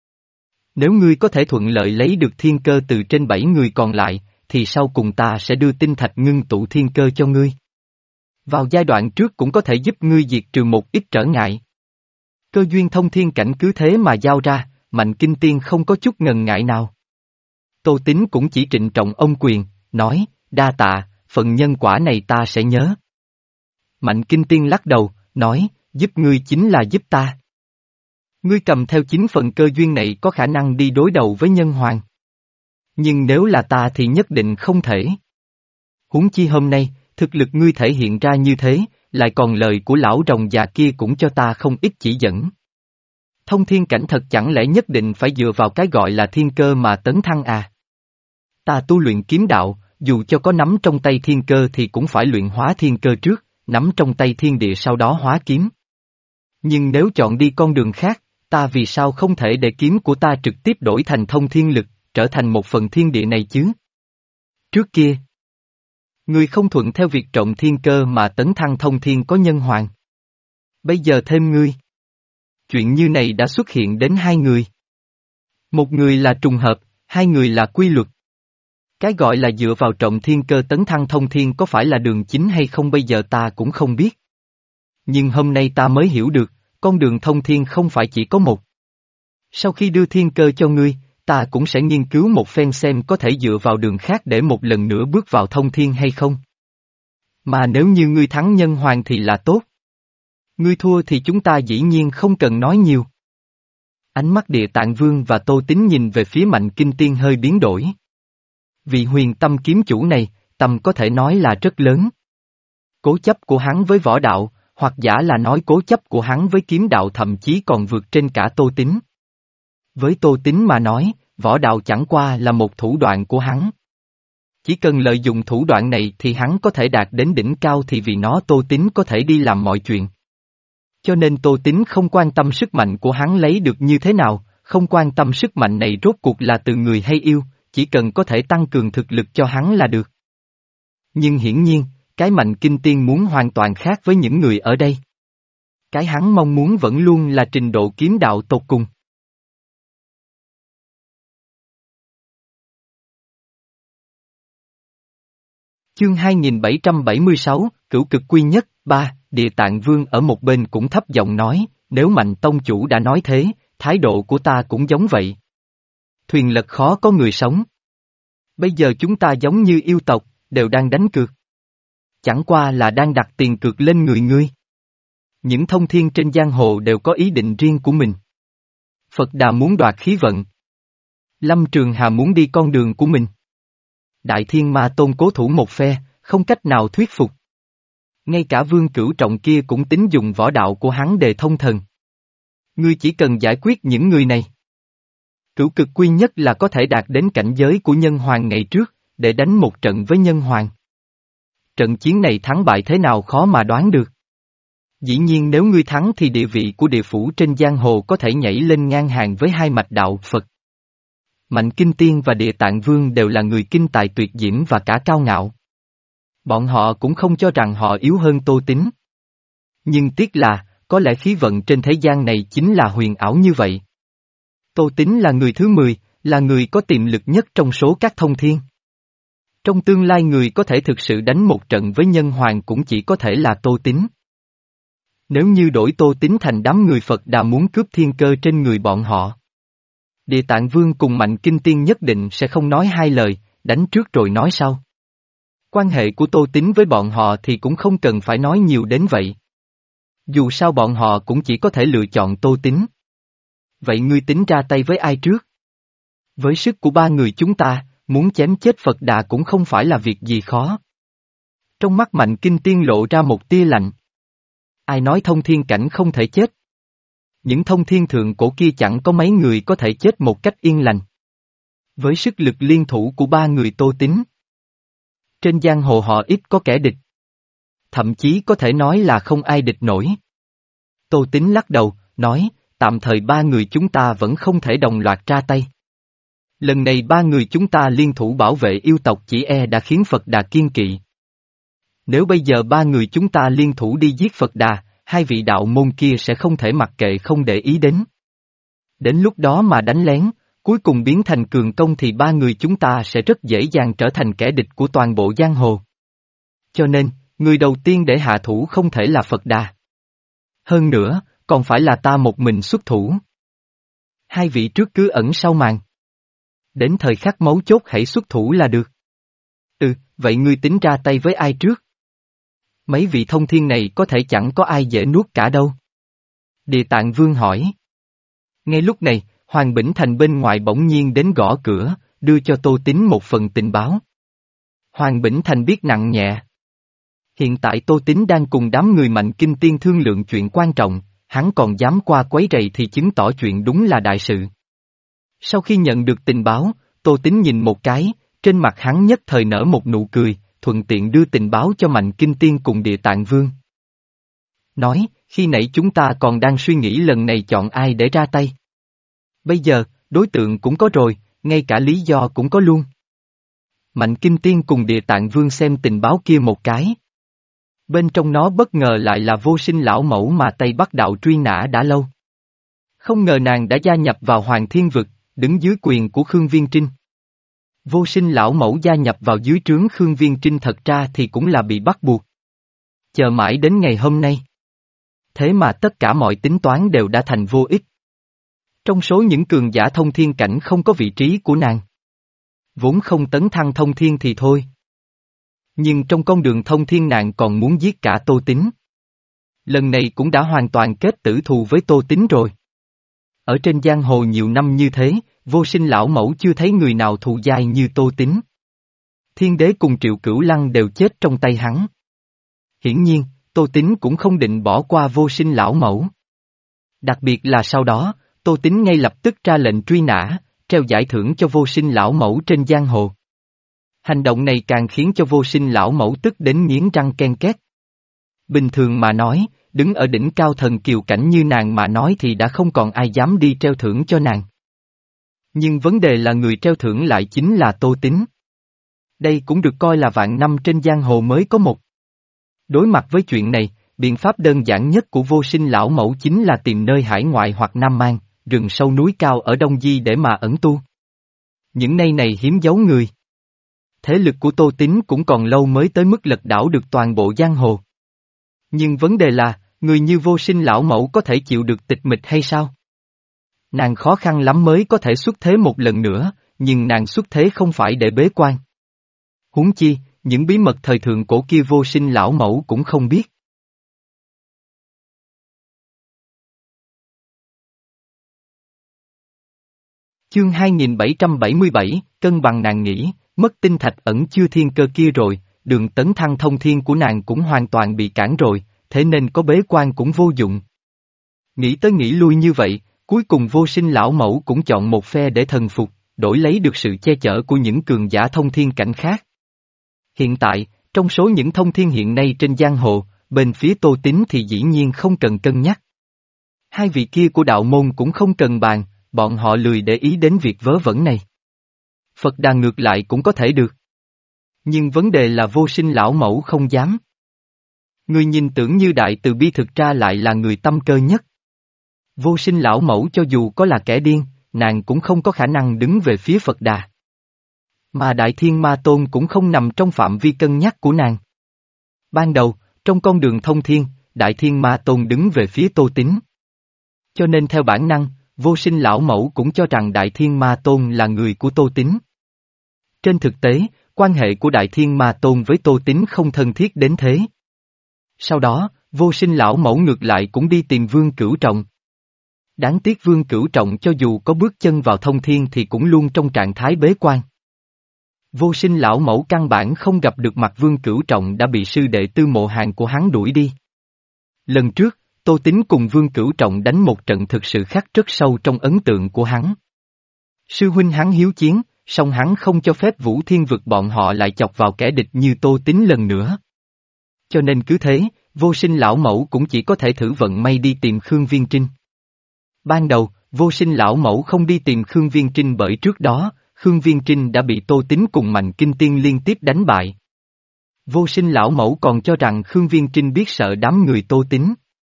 Nếu ngươi có thể thuận lợi lấy được thiên cơ từ trên bảy người còn lại, thì sau cùng ta sẽ đưa tinh thạch ngưng tụ thiên cơ cho ngươi. Vào giai đoạn trước cũng có thể giúp ngươi diệt trừ một ít trở ngại. Cơ duyên thông thiên cảnh cứ thế mà giao ra, Mạnh Kinh Tiên không có chút ngần ngại nào. Tô Tín cũng chỉ trịnh trọng ông quyền, nói, đa tạ, phần nhân quả này ta sẽ nhớ. Mạnh Kinh Tiên lắc đầu, nói, giúp ngươi chính là giúp ta. Ngươi cầm theo chính phần cơ duyên này có khả năng đi đối đầu với nhân hoàng. Nhưng nếu là ta thì nhất định không thể. Huống chi hôm nay, thực lực ngươi thể hiện ra như thế, lại còn lời của lão rồng già kia cũng cho ta không ít chỉ dẫn. Thông thiên cảnh thật chẳng lẽ nhất định phải dựa vào cái gọi là thiên cơ mà tấn thăng à? Ta tu luyện kiếm đạo, dù cho có nắm trong tay thiên cơ thì cũng phải luyện hóa thiên cơ trước, nắm trong tay thiên địa sau đó hóa kiếm. Nhưng nếu chọn đi con đường khác, ta vì sao không thể để kiếm của ta trực tiếp đổi thành thông thiên lực, trở thành một phần thiên địa này chứ? Trước kia, ngươi không thuận theo việc trộm thiên cơ mà tấn thăng thông thiên có nhân hoàng. Bây giờ thêm ngươi. Chuyện như này đã xuất hiện đến hai người. Một người là trùng hợp, hai người là quy luật. Cái gọi là dựa vào trộm thiên cơ tấn thăng thông thiên có phải là đường chính hay không bây giờ ta cũng không biết. Nhưng hôm nay ta mới hiểu được, con đường thông thiên không phải chỉ có một. Sau khi đưa thiên cơ cho ngươi, ta cũng sẽ nghiên cứu một phen xem có thể dựa vào đường khác để một lần nữa bước vào thông thiên hay không. Mà nếu như ngươi thắng nhân hoàng thì là tốt. Ngươi thua thì chúng ta dĩ nhiên không cần nói nhiều. Ánh mắt Địa Tạng Vương và Tô Tín nhìn về phía Mạnh Kinh Tiên hơi biến đổi. Vị huyền tâm kiếm chủ này, tâm có thể nói là rất lớn. Cố chấp của hắn với võ đạo, hoặc giả là nói cố chấp của hắn với kiếm đạo thậm chí còn vượt trên cả Tô Tín. Với Tô Tín mà nói, võ đạo chẳng qua là một thủ đoạn của hắn. Chỉ cần lợi dụng thủ đoạn này thì hắn có thể đạt đến đỉnh cao thì vì nó Tô Tín có thể đi làm mọi chuyện. Cho nên Tô Tín không quan tâm sức mạnh của hắn lấy được như thế nào, không quan tâm sức mạnh này rốt cuộc là từ người hay yêu, chỉ cần có thể tăng cường thực lực cho hắn là được. Nhưng hiển nhiên, cái Mạnh Kinh Tiên muốn hoàn toàn khác với những người ở đây. Cái hắn mong muốn vẫn luôn là trình độ kiếm đạo tột cùng. Chương hai nghìn bảy trăm bảy mươi sáu, Cửu Cực Quy Nhất, ba, Địa Tạng Vương ở một bên cũng thấp giọng nói, nếu Mạnh Tông Chủ đã nói thế, thái độ của ta cũng giống vậy. Thuyền lật khó có người sống. Bây giờ chúng ta giống như yêu tộc, đều đang đánh cược. Chẳng qua là đang đặt tiền cược lên người ngươi. Những thông thiên trên giang hồ đều có ý định riêng của mình. Phật Đà muốn đoạt khí vận. Lâm Trường Hà muốn đi con đường của mình. Đại Thiên Ma Tôn cố thủ một phe, không cách nào thuyết phục. Ngay cả Vương Cửu Trọng kia cũng tính dùng võ đạo của hắn để thông thần. Ngươi chỉ cần giải quyết những người này. Cửu Cực Quy Nhất là có thể đạt đến cảnh giới của nhân hoàng ngày trước, để đánh một trận với nhân hoàng. Trận chiến này thắng bại thế nào khó mà đoán được. Dĩ nhiên nếu ngươi thắng thì địa vị của địa phủ trên giang hồ có thể nhảy lên ngang hàng với hai mạch đạo Phật. Mạnh Kinh Tiên và Địa Tạng Vương đều là người kinh tài tuyệt diễm và cả cao ngạo. Bọn họ cũng không cho rằng họ yếu hơn Tô Tín. Nhưng tiếc là, có lẽ khí vận trên thế gian này chính là huyền ảo như vậy. Tô Tín là người thứ mười, là người có tiềm lực nhất trong số các thông thiên. Trong tương lai người có thể thực sự đánh một trận với nhân hoàng cũng chỉ có thể là Tô Tín. Nếu như đổi Tô Tín thành đám người Phật Đà muốn cướp thiên cơ trên người bọn họ. Địa Tạng Vương cùng Mạnh Kinh Tiên nhất định sẽ không nói hai lời, đánh trước rồi nói sau. Quan hệ của Tô Tín với bọn họ thì cũng không cần phải nói nhiều đến vậy. Dù sao bọn họ cũng chỉ có thể lựa chọn Tô Tín. Vậy ngươi tính ra tay với ai trước? Với sức của ba người chúng ta, muốn chém chết Phật Đà cũng không phải là việc gì khó. Trong mắt Mạnh Kinh Tiên lộ ra một tia lạnh. Ai nói thông thiên cảnh không thể chết? Những thông thiên thượng cổ kia chẳng có mấy người có thể chết một cách yên lành. Với sức lực liên thủ của ba người Tô Tín, trên giang hồ họ ít có kẻ địch. Thậm chí có thể nói là không ai địch nổi. Tô Tín lắc đầu, nói, tạm thời ba người chúng ta vẫn không thể đồng loạt ra tay. Lần này ba người chúng ta liên thủ bảo vệ yêu tộc chỉ e đã khiến Phật Đà kiên kỵ. Nếu bây giờ ba người chúng ta liên thủ đi giết Phật Đà, hai vị đạo môn kia sẽ không thể mặc kệ không để ý đến. Đến lúc đó mà đánh lén, cuối cùng biến thành cường công thì ba người chúng ta sẽ rất dễ dàng trở thành kẻ địch của toàn bộ giang hồ. Cho nên, người đầu tiên để hạ thủ không thể là Phật Đà. Hơn nữa, còn phải là ta một mình xuất thủ. Hai vị trước cứ ẩn sau màn. Đến thời khắc mấu chốt hãy xuất thủ là được. Ừ, vậy ngươi tính ra tay với ai trước? Mấy vị thông thiên này có thể chẳng có ai dễ nuốt cả đâu. Địa Tạng Vương hỏi. Ngay lúc này, Hoàng Bỉnh Thành bên ngoài bỗng nhiên đến gõ cửa, đưa cho Tô Tín một phần tình báo. Hoàng Bỉnh Thành biết nặng nhẹ. Hiện tại Tô Tín đang cùng đám người Mạnh Kinh Tiên thương lượng chuyện quan trọng, hắn còn dám qua quấy rầy thì chứng tỏ chuyện đúng là đại sự. Sau khi nhận được tình báo, Tô Tín nhìn một cái, trên mặt hắn nhất thời nở một nụ cười, thuận tiện đưa tình báo cho Mạnh Kinh Tiên cùng Địa Tạng Vương. Nói, khi nãy chúng ta còn đang suy nghĩ lần này chọn ai để ra tay. Bây giờ, đối tượng cũng có rồi, ngay cả lý do cũng có luôn. Mạnh Kinh Tiên cùng Địa Tạng Vương xem tình báo kia một cái. Bên trong nó bất ngờ lại là Vô Sinh lão mẫu mà Tây Bắc đạo truy nã đã lâu. Không ngờ nàng đã gia nhập vào Hoàng Thiên Vực, đứng dưới quyền của Khương Viên Trinh. Vô Sinh lão mẫu gia nhập vào dưới trướng Khương Viên Trinh thật ra thì cũng là bị bắt buộc. Chờ mãi đến ngày hôm nay. Thế mà tất cả mọi tính toán đều đã thành vô ích. Trong số những cường giả thông thiên cảnh không có vị trí của nàng. Vốn không tấn thăng thông thiên thì thôi. Nhưng trong con đường thông thiên nàng còn muốn giết cả Tô Tín. Lần này cũng đã hoàn toàn kết tử thù với Tô Tín rồi. Ở trên giang hồ nhiều năm như thế, Vô Sinh lão mẫu chưa thấy người nào thù dai như Tô Tín. Thiên đế cùng Triệu Cửu Lăng đều chết trong tay hắn. Hiển nhiên, Tô Tín cũng không định bỏ qua Vô Sinh lão mẫu. Đặc biệt là sau đó, Tô Tín ngay lập tức ra lệnh truy nã, treo giải thưởng cho Vô Sinh lão mẫu trên giang hồ. Hành động này càng khiến cho Vô Sinh lão mẫu tức đến nghiến răng ken két. Bình thường mà nói, đứng ở đỉnh cao thần kiều cảnh như nàng mà nói thì đã không còn ai dám đi treo thưởng cho nàng. Nhưng vấn đề là người treo thưởng lại chính là Tô Tín. Đây cũng được coi là vạn năm trên giang hồ mới có một. Đối mặt với chuyện này, biện pháp đơn giản nhất của Vô Sinh lão mẫu chính là tìm nơi hải ngoại hoặc Nam Mang, rừng sâu núi cao ở Đông Di để mà ẩn tu. Những nơi này hiếm giấu người. Thế lực của Tô Tín cũng còn lâu mới tới mức lật đảo được toàn bộ giang hồ. Nhưng vấn đề là, người như Vô Sinh lão mẫu có thể chịu được tịch mịch hay sao? Nàng khó khăn lắm mới có thể xuất thế một lần nữa, nhưng nàng xuất thế không phải để bế quan. Huống chi, những bí mật thời thượng cổ kia Vô Sinh lão mẫu cũng không biết. Chương hai nghìn bảy trăm bảy mươi bảy, cân bằng nàng nghĩ, mất tinh thạch ẩn chứa thiên cơ kia rồi, đường tấn thăng thông thiên của nàng cũng hoàn toàn bị cản rồi, thế nên có bế quan cũng vô dụng. Nghĩ tới nghĩ lui như vậy, cuối cùng Vô Sinh lão mẫu cũng chọn một phe để thần phục, đổi lấy được sự che chở của những cường giả thông thiên cảnh khác. Hiện tại, trong số những thông thiên hiện nay trên giang hồ, bên phía Tô Tín thì dĩ nhiên không cần cân nhắc. Hai vị kia của đạo môn cũng không cần bàn, bọn họ lười để ý đến việc vớ vẩn này. Phật Đà ngược lại cũng có thể được. Nhưng vấn đề là Vô Sinh lão mẫu không dám. Người nhìn tưởng như đại từ bi thực ra lại là người tâm cơ nhất. Vô Sinh lão mẫu cho dù có là kẻ điên, nàng cũng không có khả năng đứng về phía Phật Đà. Mà Đại Thiên Ma Tôn cũng không nằm trong phạm vi cân nhắc của nàng. Ban đầu, trong con đường thông thiên, Đại Thiên Ma Tôn đứng về phía Tô Tín. Cho nên theo bản năng, Vô Sinh lão mẫu cũng cho rằng Đại Thiên Ma Tôn là người của Tô Tín. Trên thực tế, quan hệ của Đại Thiên Ma Tôn với Tô Tín không thân thiết đến thế. Sau đó, Vô Sinh lão mẫu ngược lại cũng đi tìm Vương Cửu Trọng. Đáng tiếc Vương Cửu Trọng cho dù có bước chân vào thông thiên thì cũng luôn trong trạng thái bế quan. Vô Sinh lão mẫu căn bản không gặp được mặt Vương Cửu Trọng đã bị sư đệ Tư Mộ Hàng của hắn đuổi đi. Lần trước, Tô Tín cùng Vương Cửu Trọng đánh một trận thực sự khắc rất sâu trong ấn tượng của hắn. Sư huynh hắn hiếu chiến, song hắn không cho phép Vũ Thiên Vực bọn họ lại chọc vào kẻ địch như Tô Tín lần nữa. Cho nên cứ thế, Vô Sinh lão mẫu cũng chỉ có thể thử vận may đi tìm Khương Viên Trinh. Ban đầu, Vô Sinh lão mẫu không đi tìm Khương Viên Trinh bởi trước đó, Khương Viên Trinh đã bị Tô Tín cùng Mạnh Kinh Tiên liên tiếp đánh bại. Vô Sinh lão mẫu còn cho rằng Khương Viên Trinh biết sợ đám người Tô Tín,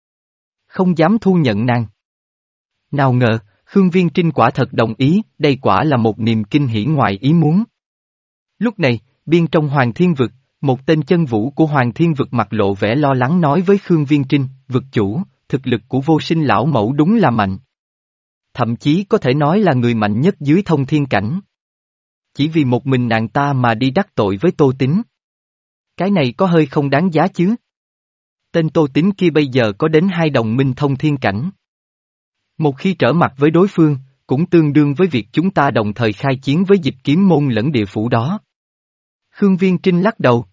không dám thu nhận nàng. Nào ngờ, Khương Viên Trinh quả thật đồng ý, đây quả là một niềm kinh hỉ ngoài ý muốn. Lúc này, biên trong Hoàng Thiên Vực, một tên chân vũ của Hoàng Thiên Vực mặt lộ vẻ lo lắng nói với Khương Viên Trinh, vực chủ, thực lực của Vô Sinh lão mẫu đúng là mạnh. Thậm chí có thể nói là người mạnh nhất dưới thông thiên cảnh. Chỉ vì một mình nàng ta mà đi đắc tội với Tô Tín. Cái này có hơi không đáng giá chứ. Tên Tô Tín kia bây giờ có đến hai đồng minh thông thiên cảnh. Một khi trở mặt với đối phương, cũng tương đương với việc chúng ta đồng thời khai chiến với Dịch Kiếm Môn lẫn địa phủ đó. Khương Viên Trinh lắc đầu.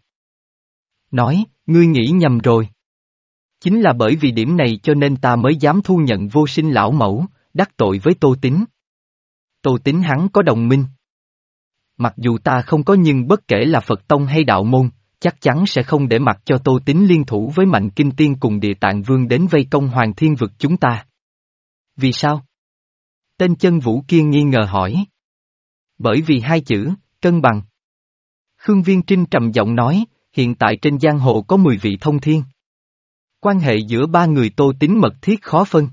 Nói, ngươi nghĩ nhầm rồi. Chính là bởi vì điểm này cho nên ta mới dám thu nhận Vô Sinh lão mẫu, đắc tội với Tô Tín. Tô Tín hắn có đồng minh. Mặc dù ta không có nhưng bất kể là Phật Tông hay Đạo Môn, chắc chắn sẽ không để mặc cho Tô Tín liên thủ với Mạnh Kinh Tiên cùng Địa Tạng Vương đến vây công Hoàng Thiên Vực chúng ta. Vì sao? Tên chân vũ kia nghi ngờ hỏi. Bởi vì hai chữ, cân bằng. Khương Viên Trinh trầm giọng nói, hiện tại trên giang hồ có mười vị thông thiên. Quan hệ giữa ba người Tô Tín mật thiết khó phân.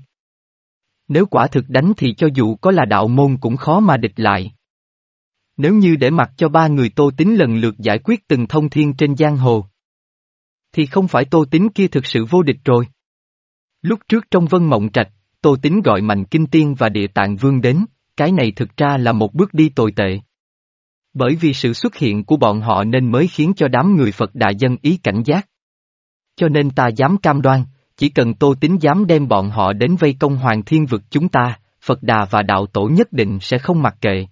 Nếu quả thực đánh thì cho dù có là Đạo Môn cũng khó mà địch lại. Nếu như để mặc cho ba người Tô Tín lần lượt giải quyết từng thông thiên trên giang hồ, thì không phải Tô Tín kia thực sự vô địch rồi. Lúc trước trong Vân Mộng Trạch, Tô Tín gọi Mạnh Kinh Tiên và Địa Tạng Vương đến, cái này thực ra là một bước đi tồi tệ. Bởi vì sự xuất hiện của bọn họ nên mới khiến cho đám người Phật Đà dân ý cảnh giác. Cho nên ta dám cam đoan, chỉ cần Tô Tín dám đem bọn họ đến vây công Hoàng Thiên Vực chúng ta, Phật Đà và Đạo Tổ nhất định sẽ không mặc kệ.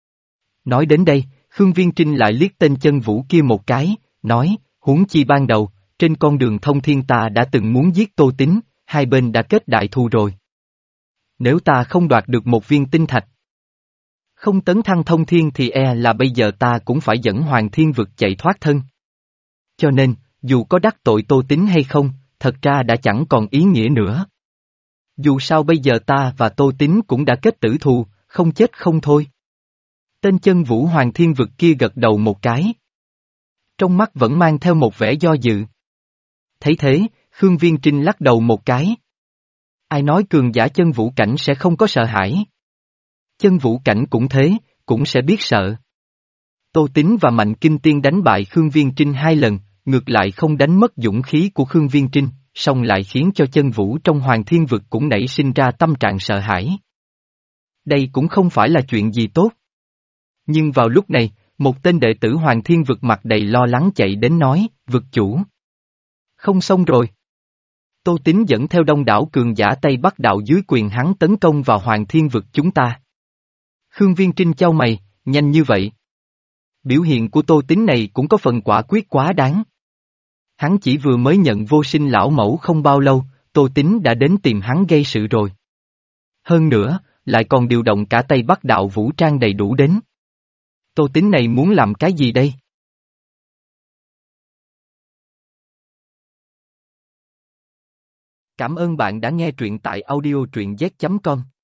Nói đến đây, Khương Viên Trinh lại liếc tên chân vũ kia một cái, nói, huống chi ban đầu, trên con đường thông thiên ta đã từng muốn giết Tô Tín, hai bên đã kết đại thù rồi. Nếu ta không đoạt được một viên tinh thạch, không tấn thăng thông thiên thì e là bây giờ ta cũng phải dẫn Hoàng Thiên Vực chạy thoát thân. Cho nên, dù có đắc tội Tô Tín hay không, thật ra đã chẳng còn ý nghĩa nữa. Dù sao bây giờ ta và Tô Tín cũng đã kết tử thù, không chết không thôi. Tên chân vũ Hoàng Thiên Vực kia gật đầu một cái. Trong mắt vẫn mang theo một vẻ do dự. Thấy thế, Khương Viên Trinh lắc đầu một cái. Ai nói cường giả chân vũ cảnh sẽ không có sợ hãi. Chân vũ cảnh cũng thế, cũng sẽ biết sợ. Tô Tín và Mạnh Kinh Tiên đánh bại Khương Viên Trinh hai lần, ngược lại không đánh mất dũng khí của Khương Viên Trinh, song lại khiến cho chân vũ trong Hoàng Thiên Vực cũng nảy sinh ra tâm trạng sợ hãi. Đây cũng không phải là chuyện gì tốt. Nhưng vào lúc này, một tên đệ tử Hoàng Thiên Vực mặt đầy lo lắng chạy đến nói, vực chủ. Không xong rồi. Tô Tín dẫn theo đông đảo cường giả Tây Bắc đạo dưới quyền hắn tấn công vào Hoàng Thiên Vực chúng ta. Khương Viên Trinh chau mày, nhanh như vậy. Biểu hiện của Tô Tín này cũng có phần quả quyết quá đáng. Hắn chỉ vừa mới nhận Vô Sinh lão mẫu không bao lâu, Tô Tín đã đến tìm hắn gây sự rồi. Hơn nữa, lại còn điều động cả Tây Bắc đạo vũ trang đầy đủ đến. Tô Tín này muốn làm cái gì đây? Cảm ơn bạn đã nghe truyện tại audio truyện z chấm com.